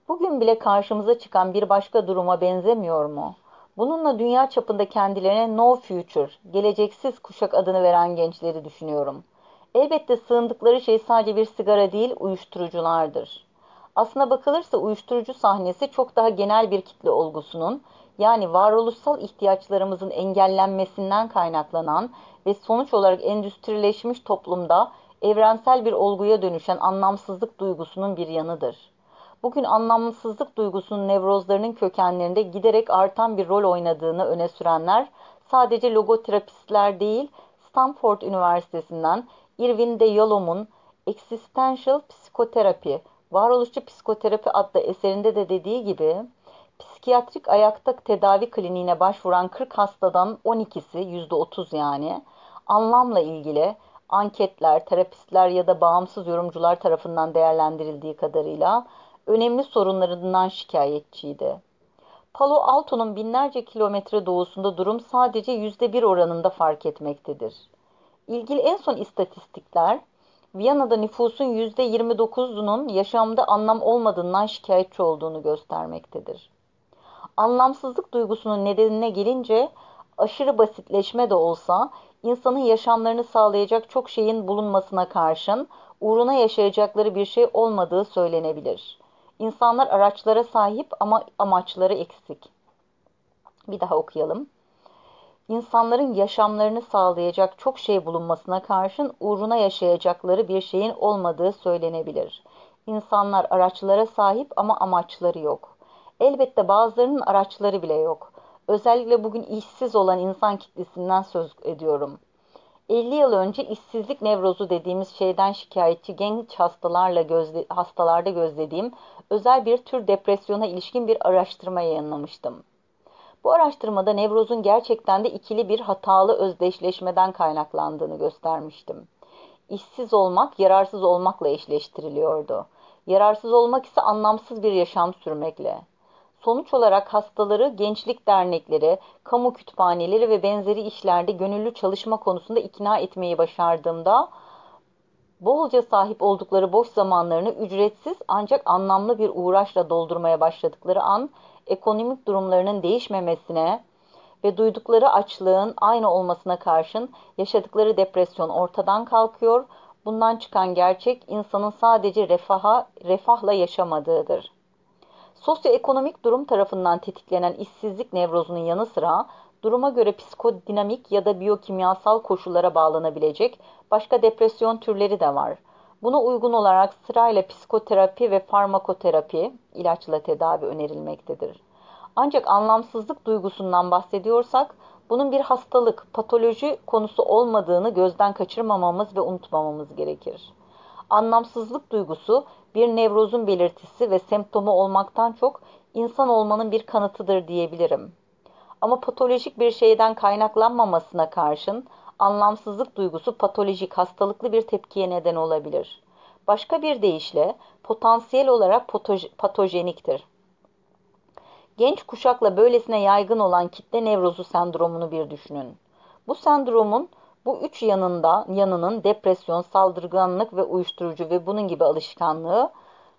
Bugün bile karşımıza çıkan bir başka duruma benzemiyor mu? Bununla dünya çapında kendilerine "no future", geleceksiz kuşak adını veren gençleri düşünüyorum. Elbette sığındıkları şey sadece bir sigara değil, uyuşturuculardır. Aslına bakılırsa uyuşturucu sahnesi çok daha genel bir kitle olgusunun, yani varoluşsal ihtiyaçlarımızın engellenmesinden kaynaklanan ve sonuç olarak endüstrileşmiş toplumda evrensel bir olguya dönüşen anlamsızlık duygusunun bir yanıdır. Bugün anlamsızlık duygusunun nevrozlarının kökenlerinde giderek artan bir rol oynadığını öne sürenler sadece logoterapistler değil, Stanford Üniversitesi'nden Irvin de Yalom'un Existential Psychotherapy, Varoluşçu Psikoterapi adlı eserinde de dediği gibi, psikiyatrik ayakta tedavi kliniğine başvuran kırk hastadan on ikisi, yüzde otuz yani, anlamla ilgili anketler, terapistler ya da bağımsız yorumcular tarafından değerlendirildiği kadarıyla önemli sorunlarından şikayetçiydi. Palo Alto'nun binlerce kilometre doğusunda durum sadece yüzde bir oranında fark etmektedir. İlgili en son istatistikler, Viyana'da nüfusun yüzde yirmi dokuzunun yaşamda anlam olmadığından şikayetçi olduğunu göstermektedir. Anlamsızlık duygusunun nedenine gelince, aşırı basitleşme de olsa, insanın yaşamlarını sağlayacak çok şeyin bulunmasına karşın, uğruna yaşayacakları bir şey olmadığı söylenebilir. İnsanlar araçlara sahip ama amaçları eksik. Bir daha okuyalım. İnsanların yaşamlarını sağlayacak çok şey bulunmasına karşın uğruna yaşayacakları bir şeyin olmadığı söylenebilir. İnsanlar araçlara sahip ama amaçları yok. Elbette bazılarının araçları bile yok. Özellikle bugün işsiz olan insan kitlesinden söz ediyorum. elli yıl önce işsizlik nevrozu dediğimiz şeyden şikayetçi genç hastalarla gözle, hastalarda gözlediğim özel bir tür depresyona ilişkin bir araştırma yayınlamıştım. Bu araştırmada nevrozun gerçekten de ikili bir hatalı özdeşleşmeden kaynaklandığını göstermiştim. İşsiz olmak, yararsız olmakla eşleştiriliyordu. Yararsız olmak ise anlamsız bir yaşam sürmekle. Sonuç olarak hastaları gençlik dernekleri, kamu kütüphaneleri ve benzeri işlerde gönüllü çalışma konusunda ikna etmeyi başardığımda, bolca sahip oldukları boş zamanlarını ücretsiz ancak anlamlı bir uğraşla doldurmaya başladıkları an, ekonomik durumlarının değişmemesine ve duydukları açlığın aynı olmasına karşın yaşadıkları depresyon ortadan kalkıyor, bundan çıkan gerçek insanın sadece refaha, refahla yaşamadığıdır. Sosyoekonomik durum tarafından tetiklenen işsizlik nevrozunun yanı sıra, duruma göre psikodinamik ya da biyokimyasal koşullara bağlanabilecek başka depresyon türleri de var. Buna uygun olarak sırayla psikoterapi ve farmakoterapi, ilaçla tedavi önerilmektedir. Ancak anlamsızlık duygusundan bahsediyorsak, bunun bir hastalık, patoloji konusu olmadığını gözden kaçırmamamız ve unutmamamız gerekir. Anlamsızlık duygusu bir nevrozun belirtisi ve semptomu olmaktan çok insan olmanın bir kanıtıdır diyebilirim. Ama patolojik bir şeyden kaynaklanmamasına karşın anlamsızlık duygusu patolojik, hastalıklı bir tepkiye neden olabilir. Başka bir deyişle potansiyel olarak patoj- patojeniktir. Genç kuşakla böylesine yaygın olan kitle nevrozu sendromunu bir düşünün. Bu sendromun bu üç yanında, yanının depresyon, saldırganlık ve uyuşturucu ve bunun gibi alışkanlığı,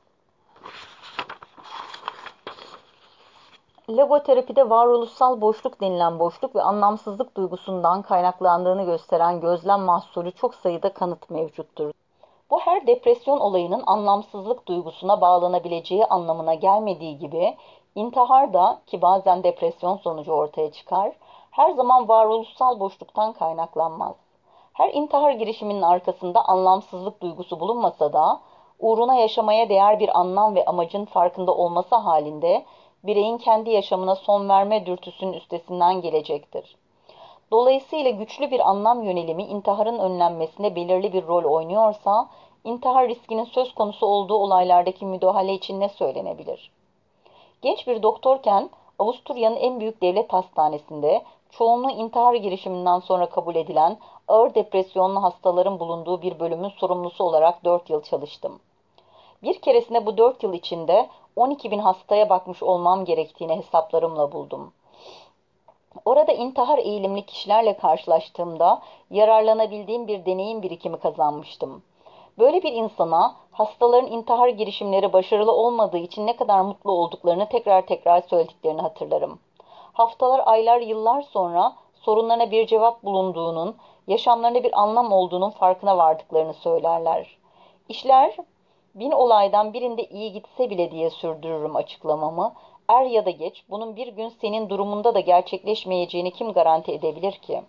logoterapide varoluşsal boşluk denilen boşluk ve anlamsızlık duygusundan kaynaklandığını gösteren gözlem mahsulü çok sayıda kanıt mevcuttur. Bu her depresyon olayının anlamsızlık duygusuna bağlanabileceği anlamına gelmediği gibi, intihar da, ki bazen depresyon sonucu ortaya çıkar, her zaman varoluşsal boşluktan kaynaklanmaz. Her intihar girişiminin arkasında anlamsızlık duygusu bulunmasa da, uğruna yaşamaya değer bir anlam ve amacın farkında olması halinde, bireyin kendi yaşamına son verme dürtüsünün üstesinden gelecektir. Dolayısıyla güçlü bir anlam yönelimi intiharın önlenmesinde belirli bir rol oynuyorsa, intihar riskinin söz konusu olduğu olaylardaki müdahale için ne söylenebilir? Genç bir doktorken Avusturya'nın en büyük devlet hastanesinde çoğunluğu intihar girişiminden sonra kabul edilen ağır depresyonlu hastaların bulunduğu bir bölümün sorumlusu olarak dört yıl çalıştım. Bir keresinde bu dört yıl içinde on iki bin hastaya bakmış olmam gerektiğini hesaplarımla buldum. Orada intihar eğilimli kişilerle karşılaştığımda yararlanabildiğim bir deneyim birikimi kazanmıştım. Böyle bir insana hastaların intihar girişimleri başarılı olmadığı için ne kadar mutlu olduklarını tekrar tekrar söylediklerini hatırlarım. Haftalar, aylar, yıllar sonra sorunlarına bir cevap bulunduğunun, yaşamlarında bir anlam olduğunun farkına vardıklarını söylerler. İşler bin olaydan birinde iyi gitse bile diye sürdürürüm açıklamamı. Er ya da geç bunun bir gün senin durumunda da gerçekleşmeyeceğini kim garanti edebilir ki?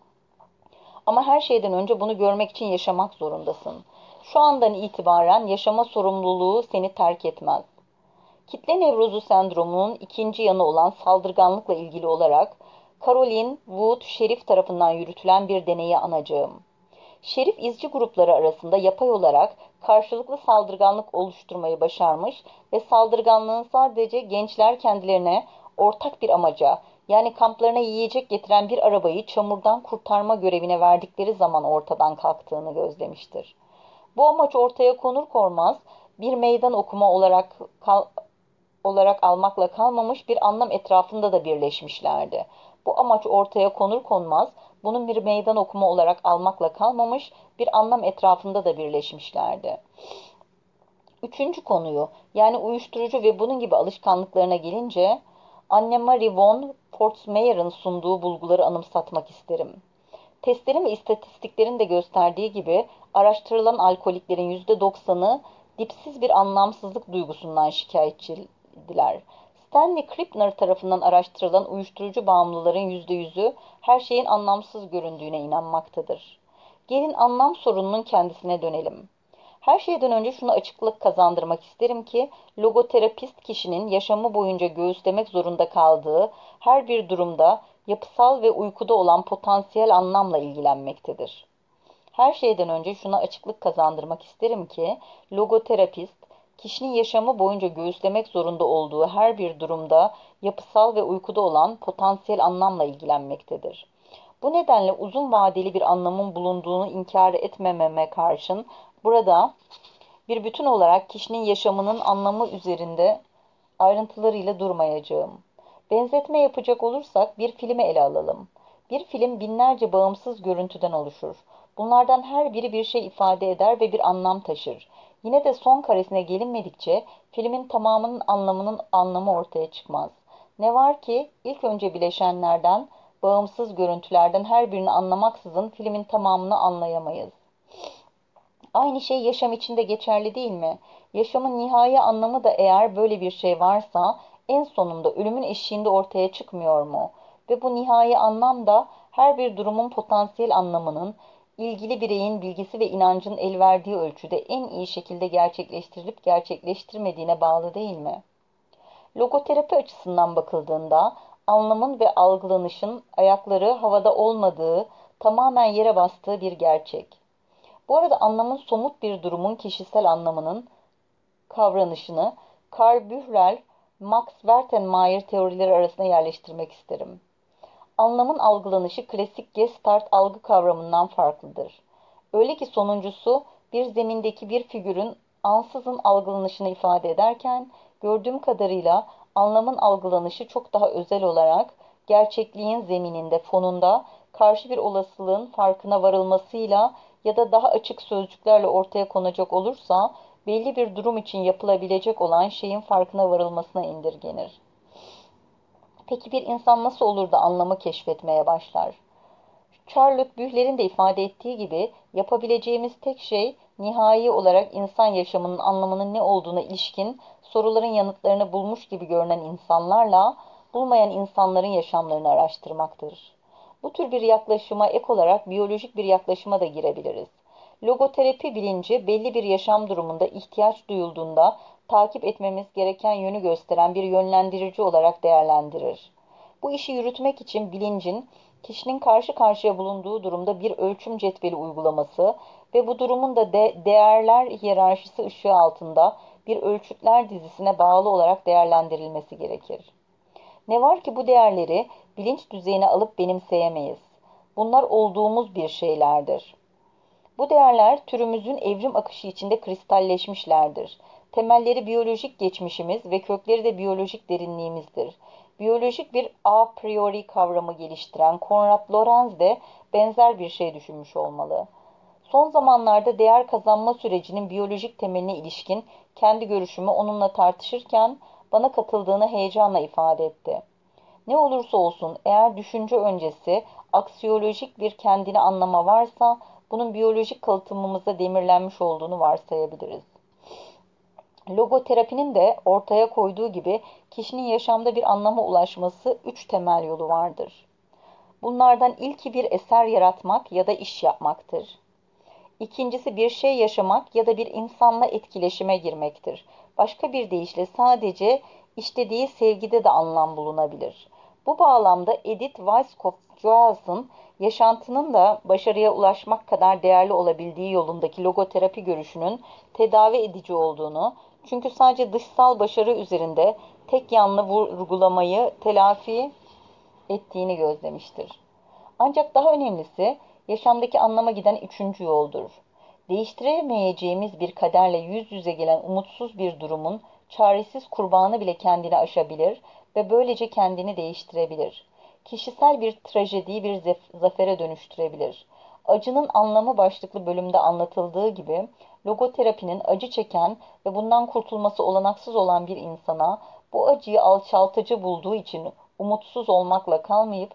Ama her şeyden önce bunu görmek için yaşamak zorundasın. Şu andan itibaren yaşama sorumluluğu seni terk etmez. Kitle nevrozu sendromunun ikinci yanı olan saldırganlıkla ilgili olarak Caroline Wood Şerif tarafından yürütülen bir deneyi anacağım. Şerif izci grupları arasında yapay olarak karşılıklı saldırganlık oluşturmayı başarmış ve saldırganlığın sadece gençler kendilerine ortak bir amaca, yani kamplarına yiyecek getiren bir arabayı çamurdan kurtarma görevine verdikleri zaman ortadan kalktığını gözlemiştir. Bu amaç ortaya konur konmaz bir meydan okuma olarak kal olarak almakla kalmamış bir anlam etrafında da birleşmişlerdi. Bu amaç ortaya konur konmaz bunun bir meydan okuma olarak almakla kalmamış bir anlam etrafında da birleşmişlerdi. Üçüncü konuyu, yani uyuşturucu ve bunun gibi alışkanlıklarına gelince Anne-Marie von Forstmeyer'ın sunduğu bulguları anımsatmak isterim. Testlerin ve istatistiklerin de gösterdiği gibi araştırılan alkoliklerin yüzde doksanı dipsiz bir anlamsızlık duygusundan şikayetçidiler. Stanley Krippner tarafından araştırılan uyuşturucu bağımlıların yüzde yüzü her şeyin anlamsız göründüğüne inanmaktadır. Gelin anlam sorununun kendisine dönelim. Her şeyden önce şunu açıklık kazandırmak isterim ki logoterapist kişinin yaşamı boyunca göğüslemek zorunda kaldığı her bir durumda yapısal ve uykuda olan potansiyel anlamla ilgilenmektedir. Her şeyden önce şuna açıklık kazandırmak isterim ki logoterapist kişinin yaşamı boyunca göğüslemek zorunda olduğu her bir durumda yapısal ve uykuda olan potansiyel anlamla ilgilenmektedir. Bu nedenle uzun vadeli bir anlamın bulunduğunu inkar etmememe karşın burada bir bütün olarak kişinin yaşamının anlamı üzerinde ayrıntılarıyla durmayacağım. Benzetme yapacak olursak bir filmi ele alalım. Bir film binlerce bağımsız görüntüden oluşur. Bunlardan her biri bir şey ifade eder ve bir anlam taşır. Yine de son karesine gelinmedikçe filmin tamamının anlamının anlamı ortaya çıkmaz. Ne var ki ilk önce bileşenlerden, bağımsız görüntülerden her birini anlamaksızın filmin tamamını anlayamayız. Aynı şey yaşam için de geçerli değil mi? Yaşamın nihai anlamı da eğer böyle bir şey varsa en sonunda ölümün eşiğinde ortaya çıkmıyor mu? Ve bu nihai anlam da her bir durumun potansiyel anlamının ilgili bireyin bilgisi ve inancının el verdiği ölçüde en iyi şekilde gerçekleştirilip gerçekleştirmediğine bağlı değil mi? Logoterapi açısından bakıldığında anlamın ve algılanışın ayakları havada olmadığı, tamamen yere bastığı bir gerçek. Bu arada anlamın somut bir durumun kişisel anlamının kavranışını Karl Bührer, Max Wertheimer teorileri arasına yerleştirmek isterim. Anlamın algılanışı klasik Gestalt algı kavramından farklıdır. Öyle ki sonuncusu bir zemindeki bir figürün ansızın algılanışını ifade ederken gördüğüm kadarıyla anlamın algılanışı çok daha özel olarak gerçekliğin zemininde, fonunda karşı bir olasılığın farkına varılmasıyla ya da daha açık sözcüklerle ortaya konacak olursa belli bir durum için yapılabilecek olan şeyin farkına varılmasına indirgenir. Peki bir insan nasıl olur da anlamı keşfetmeye başlar? Charlotte Bühler'in de ifade ettiği gibi yapabileceğimiz tek şey nihai olarak insan yaşamının anlamının ne olduğuna ilişkin soruların yanıtlarını bulmuş gibi görünen insanlarla bulmayan insanların yaşamlarını araştırmaktır. Bu tür bir yaklaşıma ek olarak biyolojik bir yaklaşıma da girebiliriz. Logoterapi bilinci belli bir yaşam durumunda ihtiyaç duyulduğunda takip etmemiz gereken yönü gösteren bir yönlendirici olarak değerlendirir. Bu işi yürütmek için bilincin kişinin karşı karşıya bulunduğu durumda bir ölçüm cetveli uygulaması ve bu durumun da de değerler hiyerarşisi ışığı altında bir ölçütler dizisine bağlı olarak değerlendirilmesi gerekir. Ne var ki bu değerleri bilinç düzeyine alıp benimseyemeyiz. Bunlar olduğumuz bir şeylerdir. Bu değerler türümüzün evrim akışı içinde kristalleşmişlerdir. Temelleri biyolojik geçmişimiz ve kökleri de biyolojik derinliğimizdir. Biyolojik bir a priori kavramı geliştiren Konrad Lorenz de benzer bir şey düşünmüş olmalı. Son zamanlarda değer kazanma sürecinin biyolojik temeline ilişkin kendi görüşümü onunla tartışırken bana katıldığını heyecanla ifade etti. Ne olursa olsun eğer düşünce öncesi aksiyolojik bir kendini anlama varsa bunun biyolojik kalıtımımızda demirlenmiş olduğunu varsayabiliriz. Logoterapinin de ortaya koyduğu gibi kişinin yaşamda bir anlama ulaşması üç temel yolu vardır. Bunlardan ilki bir eser yaratmak ya da iş yapmaktır. İkincisi bir şey yaşamak ya da bir insanla etkileşime girmektir. Başka bir deyişle sadece işlediği sevgide de anlam bulunabilir. Bu bağlamda Edith Weisskopf-Joels'ın yaşantının da başarıya ulaşmak kadar değerli olabildiği yolundaki logoterapi görüşünün tedavi edici olduğunu, çünkü sadece dışsal başarı üzerinde tek yanlı vurgulamayı telafi ettiğini gözlemiştir. Ancak daha önemlisi, yaşamdaki anlama giden üçüncü yoldur. Değiştiremeyeceğimiz bir kaderle yüz yüze gelen umutsuz bir durumun çaresiz kurbanı bile kendini aşabilir ve böylece kendini değiştirebilir. Kişisel bir trajediyi bir zafere dönüştürebilir. Acının anlamı başlıklı bölümde anlatıldığı gibi, logoterapinin acı çeken ve bundan kurtulması olanaksız olan bir insana bu acıyı alçaltıcı bulduğu için umutsuz olmakla kalmayıp,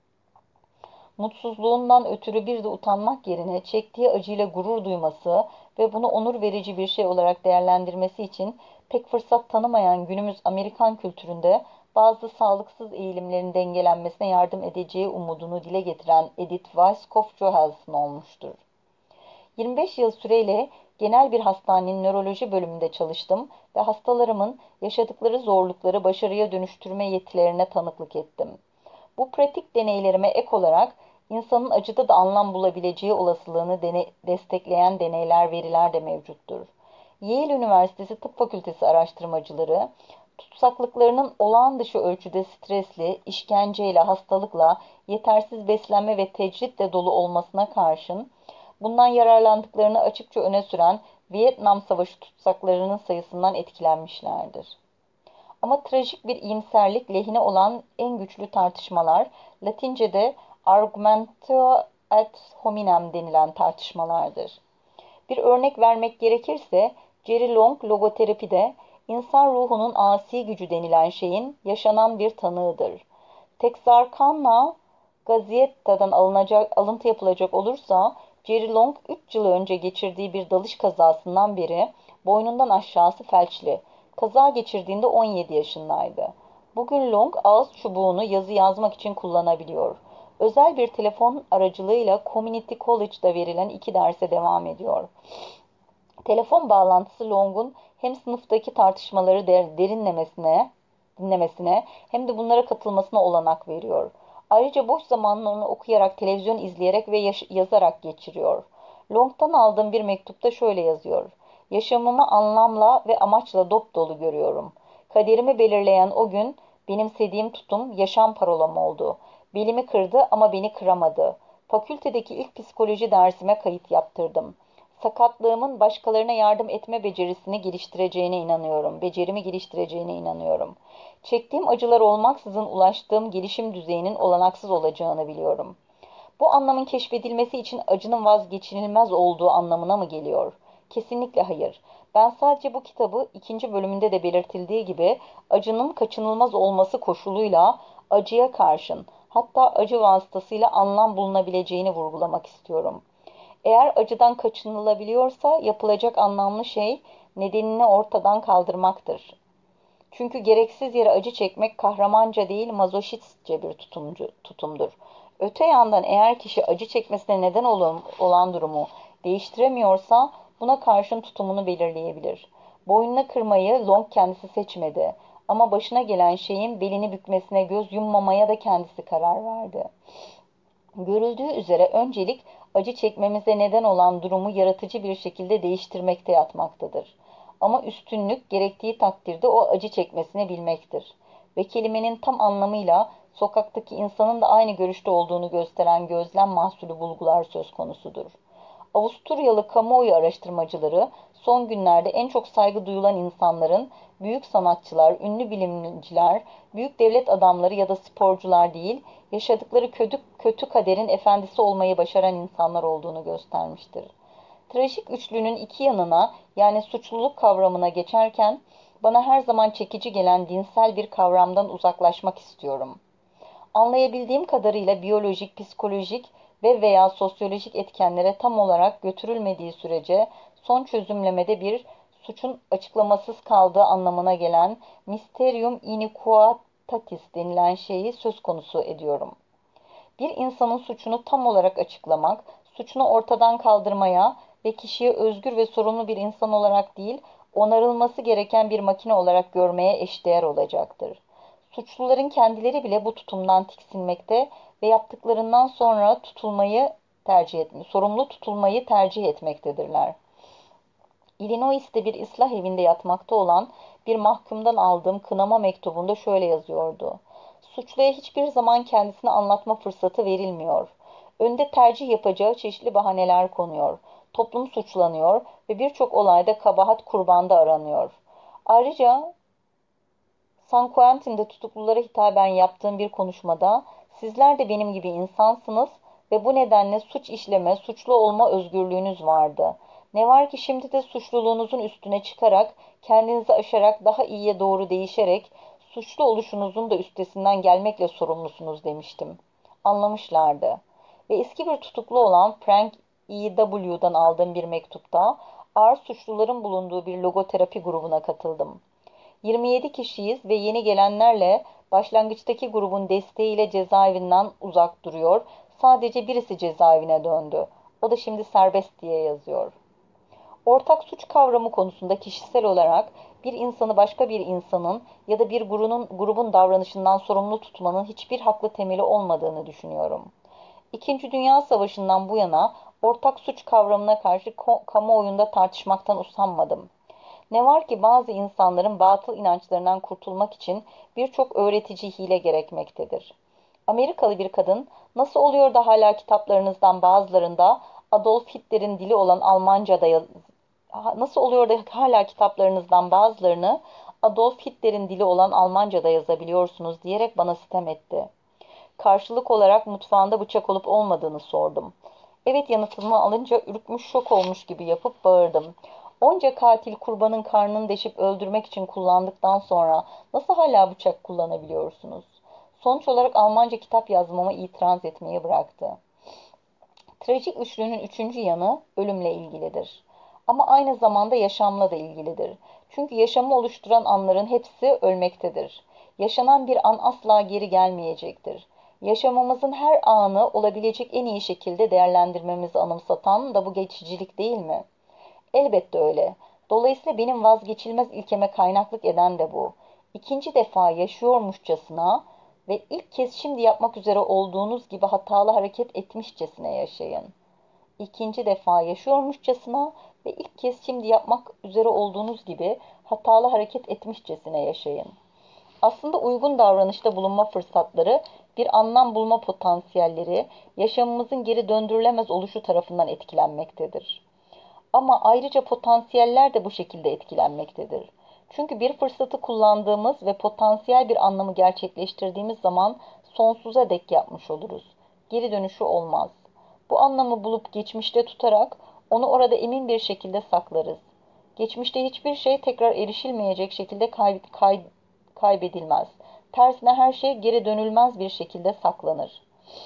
mutsuzluğundan ötürü bir de utanmak yerine çektiği acıyla gurur duyması ve bunu onur verici bir şey olarak değerlendirmesi için pek fırsat tanımayan günümüz Amerikan kültüründe bazı sağlıksız eğilimlerin dengelenmesine yardım edeceği umudunu dile getiren Edith Weisskopf-Joels'ın olmuştur. yirmi beş yıl süreyle genel bir hastanenin nöroloji bölümünde çalıştım ve hastalarımın yaşadıkları zorlukları başarıya dönüştürme yetilerine tanıklık ettim. Bu pratik deneylerime ek olarak insanın acıda da anlam bulabileceği olasılığını dene destekleyen deneyler, veriler de mevcuttur. Yale Üniversitesi Tıp Fakültesi araştırmacıları, tutsaklıklarının olağan dışı ölçüde stresli, işkenceyle, hastalıkla, yetersiz beslenme ve tecritle dolu olmasına karşın, bundan yararlandıklarını açıkça öne süren Vietnam Savaşı tutsaklarının sayısından etkilenmişlerdir. Ama trajik bir iyimserlik lehine olan en güçlü tartışmalar, Latince'de argumentio ad hominem denilen tartışmalardır. Bir örnek vermek gerekirse, Jerry Long logoterapide insan ruhunun asi gücü denilen şeyin yaşanan bir tanığıdır. Texarkana Gazette'den alınacak, alıntı yapılacak olursa, Jerry Long üç yıl önce geçirdiği bir dalış kazasından beri boynundan aşağısı felçli. Kaza geçirdiğinde on yedi yaşındaydı. Bugün Long ağız çubuğunu yazı yazmak için kullanabiliyor. Özel bir telefon aracılığıyla Community College'da verilen iki derse devam ediyor. Telefon bağlantısı Long'un hem sınıftaki tartışmaları derinlemesine dinlemesine hem de bunlara katılmasına olanak veriyor. Ayrıca boş zamanlarını okuyarak, televizyon izleyerek ve yazarak geçiriyor. Long'tan aldığım bir mektupta şöyle yazıyor. Yaşamımı anlamla ve amaçla dop dolu görüyorum. Kaderimi belirleyen o gün benimsediğim tutum yaşam parolam oldu. Belimi kırdı ama beni kıramadı. Fakültedeki ilk psikoloji dersime kayıt yaptırdım. Sakatlığımın başkalarına yardım etme becerisini geliştireceğine inanıyorum. Becerimi geliştireceğine inanıyorum. Çektiğim acılar olmaksızın ulaştığım gelişim düzeyinin olanaksız olacağını biliyorum. Bu anlamın keşfedilmesi için acının vazgeçilmez olduğu anlamına mı geliyor? Kesinlikle hayır. Ben sadece bu kitabı ikinci bölümünde de belirtildiği gibi acının kaçınılmaz olması koşuluyla acıya karşın, hatta acı vasıtasıyla anlam bulunabileceğini vurgulamak istiyorum. Eğer acıdan kaçınılabiliyorsa yapılacak anlamlı şey nedenini ortadan kaldırmaktır. Çünkü gereksiz yere acı çekmek kahramanca değil mazoşistçe bir tutumcu, tutumdur. Öte yandan eğer kişi acı çekmesine neden olan, olan durumu değiştiremiyorsa buna karşın tutumunu belirleyebilir. Boynuna kırmayı Long kendisi seçmedi ama başına gelen şeyin belini bükmesine göz yummamaya da kendisi karar verdi. Görüldüğü üzere öncelik acı çekmemize neden olan durumu yaratıcı bir şekilde değiştirmekte yatmaktadır. Ama üstünlük gerektiği takdirde o acı çekmesini bilmektir. Ve kelimenin tam anlamıyla sokaktaki insanın da aynı görüşte olduğunu gösteren gözlem mahsulü bulgular söz konusudur. Avusturyalı kamuoyu araştırmacıları son günlerde en çok saygı duyulan insanların büyük sanatçılar, ünlü bilimciler, büyük devlet adamları ya da sporcular değil, yaşadıkları kötü, kötü kaderin efendisi olmayı başaran insanlar olduğunu göstermiştir. Trajik üçlünün iki yanına, yani suçluluk kavramına geçerken bana her zaman çekici gelen dinsel bir kavramdan uzaklaşmak istiyorum. Anlayabildiğim kadarıyla biyolojik, psikolojik ve veya sosyolojik etkenlere tam olarak götürülmediği sürece son çözümlemede bir suçun açıklamasız kaldığı anlamına gelen mysterium iniquitatis denilen şeyi söz konusu ediyorum. Bir insanın suçunu tam olarak açıklamak, suçunu ortadan kaldırmaya ve kişiyi özgür ve sorumlu bir insan olarak değil, onarılması gereken bir makine olarak görmeye eşdeğer olacaktır. Suçluların kendileri bile bu tutumdan tiksinmekte ve yaptıklarından sonra tutulmayı tercih etme, sorumlu tutulmayı tercih etmektedirler. Illinois'te bir ıslah evinde yatmakta olan bir mahkumdan aldığım kınama mektubunda şöyle yazıyordu: Suçluya hiçbir zaman kendisini anlatma fırsatı verilmiyor. Önde tercih yapacağı çeşitli bahaneler konuyor. Toplum suçlanıyor ve birçok olayda kabahat kurbanda aranıyor. Ayrıca San Quentin'de tutuklulara hitaben yaptığım bir konuşmada, sizler de benim gibi insansınız ve bu nedenle suç işleme, suçlu olma özgürlüğünüz vardı. Ne var ki şimdi de suçluluğunuzun üstüne çıkarak, kendinizi aşarak, daha iyiye doğru değişerek, suçlu oluşunuzun da üstesinden gelmekle sorumlusunuz demiştim. Anlamışlardı. Ve eski bir tutuklu olan Frank E W'dan aldığım bir mektupta, ağır suçluların bulunduğu bir logoterapi grubuna katıldım. yirmi yedi kişiyiz ve yeni gelenlerle başlangıçtaki grubun desteğiyle cezaevinden uzak duruyor. Sadece birisi cezaevine döndü. O da şimdi serbest diye yazıyor. Ortak suç kavramı konusunda kişisel olarak bir insanı başka bir insanın ya da bir grubun, grubun davranışından sorumlu tutmanın hiçbir haklı temeli olmadığını düşünüyorum. İkinci Dünya Savaşı'ndan bu yana ortak suç kavramına karşı kamuoyunda tartışmaktan usanmadım. Ne var ki bazı insanların batıl inançlarından kurtulmak için birçok öğretici hile gerekmektedir. Amerikalı bir kadın, nasıl oluyor da hala kitaplarınızdan bazılarında Adolf Hitler'in dili olan Almanca'da yaz... nasıl oluyor da hala kitaplarınızdan bazılarını Adolf Hitler'in dili olan Almanca'da yazabiliyorsunuz diyerek bana sitem etti. Karşılık olarak mutfağında bıçak olup olmadığını sordum. Evet yanıtımı alınca ürkmüş, şok olmuş gibi yapıp bağırdım. Onca katil kurbanın karnını deşip öldürmek için kullandıktan sonra nasıl hala bıçak kullanabiliyorsunuz? Sonuç olarak Almanca kitap yazmama itiraz etmeyi bıraktı. Trajik üçlünün üçüncü yanı ölümle ilgilidir. Ama aynı zamanda yaşamla da ilgilidir. Çünkü yaşamı oluşturan anların hepsi ölmektedir. Yaşanan bir an asla geri gelmeyecektir. Yaşamımızın her anı olabilecek en iyi şekilde değerlendirmemizi anımsatan da bu geçicilik değil mi? Elbette öyle. Dolayısıyla benim vazgeçilmez ilkeme kaynaklık eden de bu. İkinci defa yaşıyormuşçasına ve ilk kez şimdi yapmak üzere olduğunuz gibi hatalı hareket etmişçesine yaşayın. İkinci defa yaşıyormuşçasına ve ilk kez şimdi yapmak üzere olduğunuz gibi hatalı hareket etmişçesine yaşayın. Aslında uygun davranışta bulunma fırsatları, bir anlam bulma potansiyelleri, yaşamımızın geri döndürülemez oluşu tarafından etkilenmektedir. Ama ayrıca potansiyeller de bu şekilde etkilenmektedir. Çünkü bir fırsatı kullandığımız ve potansiyel bir anlamı gerçekleştirdiğimiz zaman sonsuza dek yapmış oluruz. Geri dönüşü olmaz. Bu anlamı bulup geçmişte tutarak onu orada emin bir şekilde saklarız. Geçmişte hiçbir şey tekrar erişilmeyecek şekilde kay kay kaybedilmez. Tersine her şey geri dönülmez bir şekilde saklanır.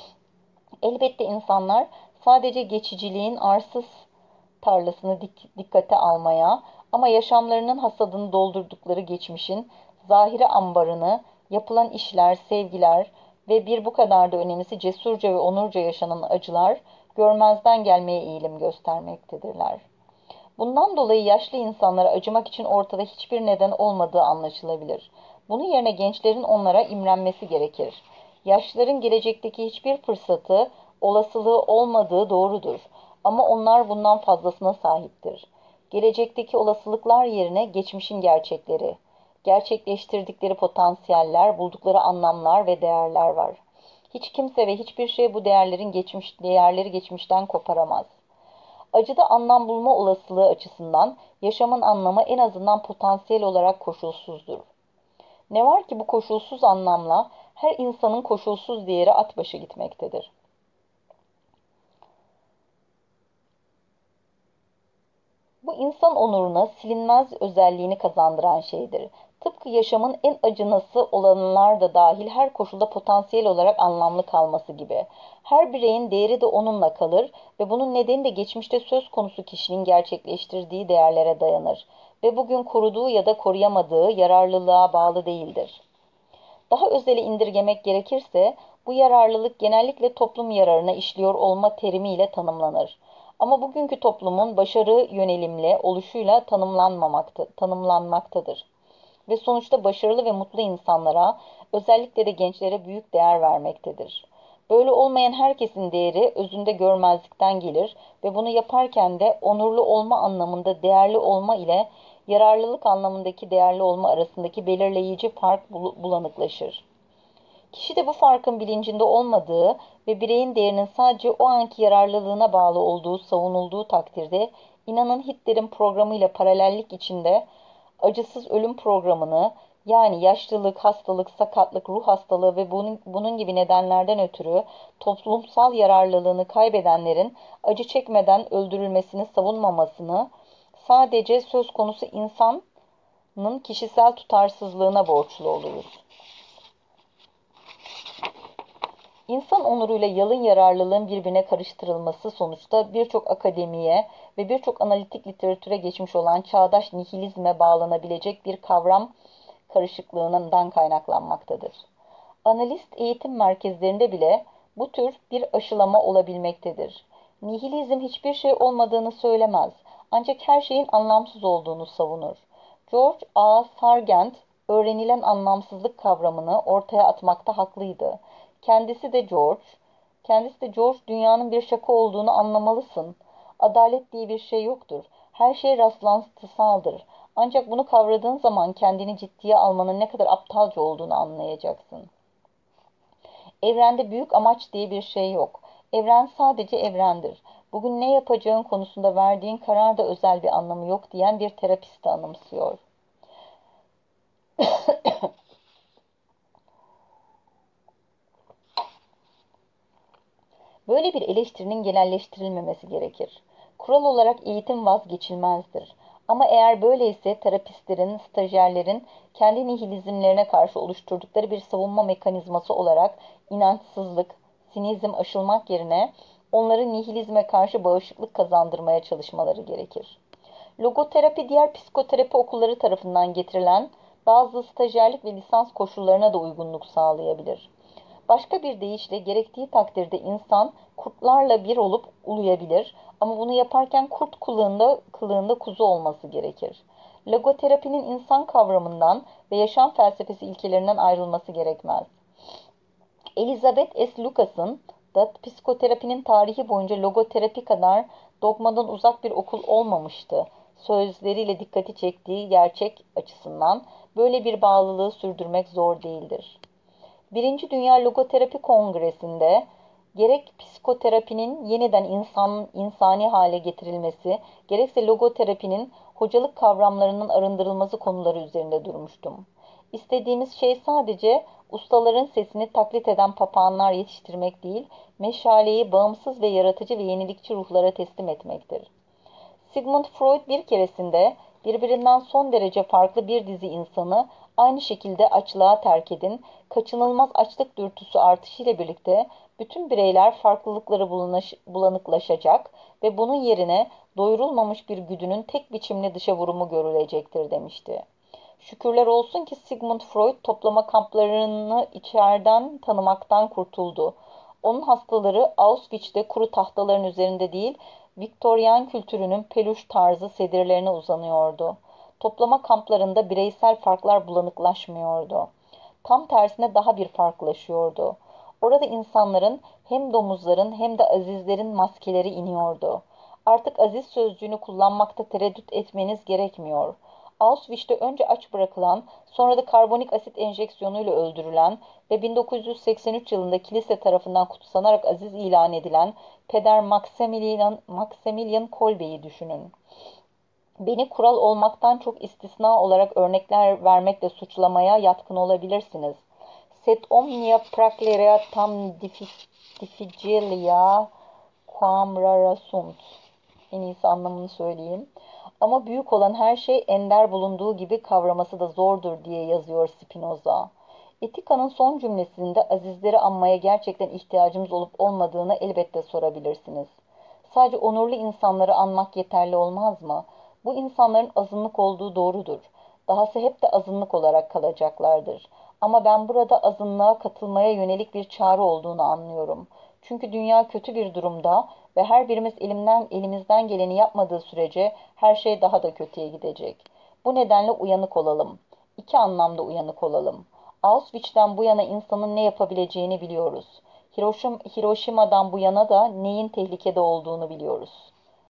Elbette insanlar sadece geçiciliğin arsız tarlasını dik dikkate almaya ama yaşamlarının hasadını doldurdukları geçmişin zahiri ambarını, yapılan işler, sevgiler ve bir bu kadar da önemlisi cesurca ve onurca yaşanan acılar görmezden gelmeye eğilim göstermektedirler. Bundan dolayı yaşlı insanlara acımak için ortada hiçbir neden olmadığı anlaşılabilir. Bunun yerine gençlerin onlara imrenmesi gerekir. Yaşlıların gelecekteki hiçbir fırsatı, olasılığı olmadığı doğrudur. Ama onlar bundan fazlasına sahiptir. Gelecekteki olasılıklar yerine geçmişin gerçekleri, gerçekleştirdikleri potansiyeller, buldukları anlamlar ve değerler var. Hiç kimse ve hiçbir şey bu değerlerin geçmiş, değerleri geçmişten koparamaz. Acıda anlam bulma olasılığı açısından yaşamın anlamı en azından potansiyel olarak koşulsuzdur. Ne var ki bu koşulsuz anlamla her insanın koşulsuz değeri at başı gitmektedir. insan onuruna silinmez özelliğini kazandıran şeydir. Tıpkı yaşamın en acınası olanlar da dahil her koşulda potansiyel olarak anlamlı kalması gibi. Her bireyin değeri de onunla kalır ve bunun nedeni de geçmişte söz konusu kişinin gerçekleştirdiği değerlere dayanır ve bugün koruduğu ya da koruyamadığı yararlılığa bağlı değildir. Daha özele indirgemek gerekirse, bu yararlılık genellikle toplum yararına işliyor olma terimiyle tanımlanır. Ama bugünkü toplumun başarı yönelimli oluşuyla tanımlanmamakta, tanımlanmaktadır. Ve sonuçta başarılı ve mutlu insanlara, özellikle de gençlere büyük değer vermektedir. Böyle olmayan herkesin değeri özünde görmezlikten gelir ve bunu yaparken de onurlu olma anlamında değerli olma ile yararlılık anlamındaki değerli olma arasındaki belirleyici fark bulanıklaşır. Kişi de bu farkın bilincinde olmadığı ve bireyin değerinin sadece o anki yararlılığına bağlı olduğu savunulduğu takdirde, inanın Hitler'in programıyla paralellik içinde acısız ölüm programını, yani yaşlılık, hastalık, sakatlık, ruh hastalığı ve bunun, bunun gibi nedenlerden ötürü toplumsal yararlılığını kaybedenlerin acı çekmeden öldürülmesini savunmamasını sadece söz konusu insanın kişisel tutarsızlığına borçlu oluruz. İnsan onuruyla yalın yararlılığın birbirine karıştırılması sonuçta birçok akademiye ve birçok analitik literatüre geçmiş olan çağdaş nihilizme bağlanabilecek bir kavram karışıklığından kaynaklanmaktadır. Analist eğitim merkezlerinde bile bu tür bir aşılama olabilmektedir. Nihilizm hiçbir şey olmadığını söylemez, ancak her şeyin anlamsız olduğunu savunur. George A. Sargent, öğrenilen anlamsızlık kavramını ortaya atmakta haklıydı. Kendisi de George, kendisi de George, dünyanın bir şaka olduğunu anlamalısın. Adalet diye bir şey yoktur. Her şey rastlantısaldır. Ancak bunu kavradığın zaman kendini ciddiye almanın ne kadar aptalca olduğunu anlayacaksın. Evrende büyük amaç diye bir şey yok. Evren sadece evrendir. Bugün ne yapacağın konusunda verdiğin karar da özel bir anlamı yok diyen bir terapisti anımsıyor. Böyle bir eleştirinin genelleştirilmemesi gerekir. Kural olarak eğitim vazgeçilmezdir. Ama eğer böyleyse terapistlerin, stajyerlerin kendi nihilizmlerine karşı oluşturdukları bir savunma mekanizması olarak inançsızlık, sinizm aşılmak yerine onları nihilizme karşı bağışıklık kazandırmaya çalışmaları gerekir. Logoterapi diğer psikoterapi okulları tarafından getirilen bazı stajyerlik ve lisans koşullarına da uygunluk sağlayabilir. Başka bir deyişle gerektiği takdirde insan kurtlarla bir olup uluyabilir ama bunu yaparken kurt kılığında, kılığında kuzu olması gerekir. Logoterapinin insan kavramından ve yaşam felsefesi ilkelerinden ayrılması gerekmez. Elizabeth S. Lucas'ın da psikoterapinin tarihi boyunca logoterapi kadar dogmadan uzak bir okul olmamıştı sözleriyle dikkati çektiği gerçek açısından böyle bir bağlılığı sürdürmek zor değildir. Birinci Dünya Logoterapi Kongresi'nde gerek psikoterapinin yeniden insan, insani hale getirilmesi, gerekse logoterapinin hocalık kavramlarının arındırılması konuları üzerinde durmuştum. İstediğimiz şey sadece ustaların sesini taklit eden papağanlar yetiştirmek değil, meşaleyi bağımsız ve yaratıcı ve yenilikçi ruhlara teslim etmektir. Sigmund Freud bir keresinde birbirinden son derece farklı bir dizi insanı aynı şekilde açlığa terk edin, kaçınılmaz açlık dürtüsü artışıyla birlikte bütün bireyler farklılıkları bulanıklaşacak ve bunun yerine doyurulmamış bir güdünün tek biçimli dışa vurumu görülecektir demişti. Şükürler olsun ki Sigmund Freud toplama kamplarını içeriden tanımaktan kurtuldu. Onun hastaları Auschwitz'te kuru tahtaların üzerinde değil, Viktoryen kültürünün peluş tarzı sedirlerine uzanıyordu. Toplama kamplarında bireysel farklar bulanıklaşmıyordu. Tam tersine daha bir farklılaşıyordu. Orada insanların hem domuzların hem de azizlerin maskeleri iniyordu. Artık aziz sözcüğünü kullanmakta tereddüt etmeniz gerekmiyor. Auschwitz'te önce aç bırakılan, sonra da karbonik asit enjeksiyonuyla öldürülen ve bin dokuz yüz seksen üç yılında kilise tarafından kutsanarak aziz ilan edilen Peder Maximilian, Maximilian Kolbe'yi düşünün. Beni kural olmaktan çok istisna olarak örnekler vermekle suçlamaya yatkın olabilirsiniz. Sed omnia praeclerea tam difficilia quam rara sunt. En iyisi anlamını söyleyeyim. Ama büyük olan her şey ender bulunduğu gibi kavraması da zordur diye yazıyor Spinoza. Etika'nın son cümlesinde azizleri anmaya gerçekten ihtiyacımız olup olmadığını elbette sorabilirsiniz. Sadece onurlu insanları anmak yeterli olmaz mı? Bu insanların azınlık olduğu doğrudur. Dahası hep de azınlık olarak kalacaklardır. Ama ben burada azınlığa katılmaya yönelik bir çağrı olduğunu anlıyorum. Çünkü dünya kötü bir durumda ve her birimiz elimden, elimizden geleni yapmadığı sürece her şey daha da kötüye gidecek. Bu nedenle uyanık olalım. İki anlamda uyanık olalım. Auschwitz'ten bu yana insanın ne yapabileceğini biliyoruz. Hiroşim, Hiroşima'dan bu yana da neyin tehlikede olduğunu biliyoruz.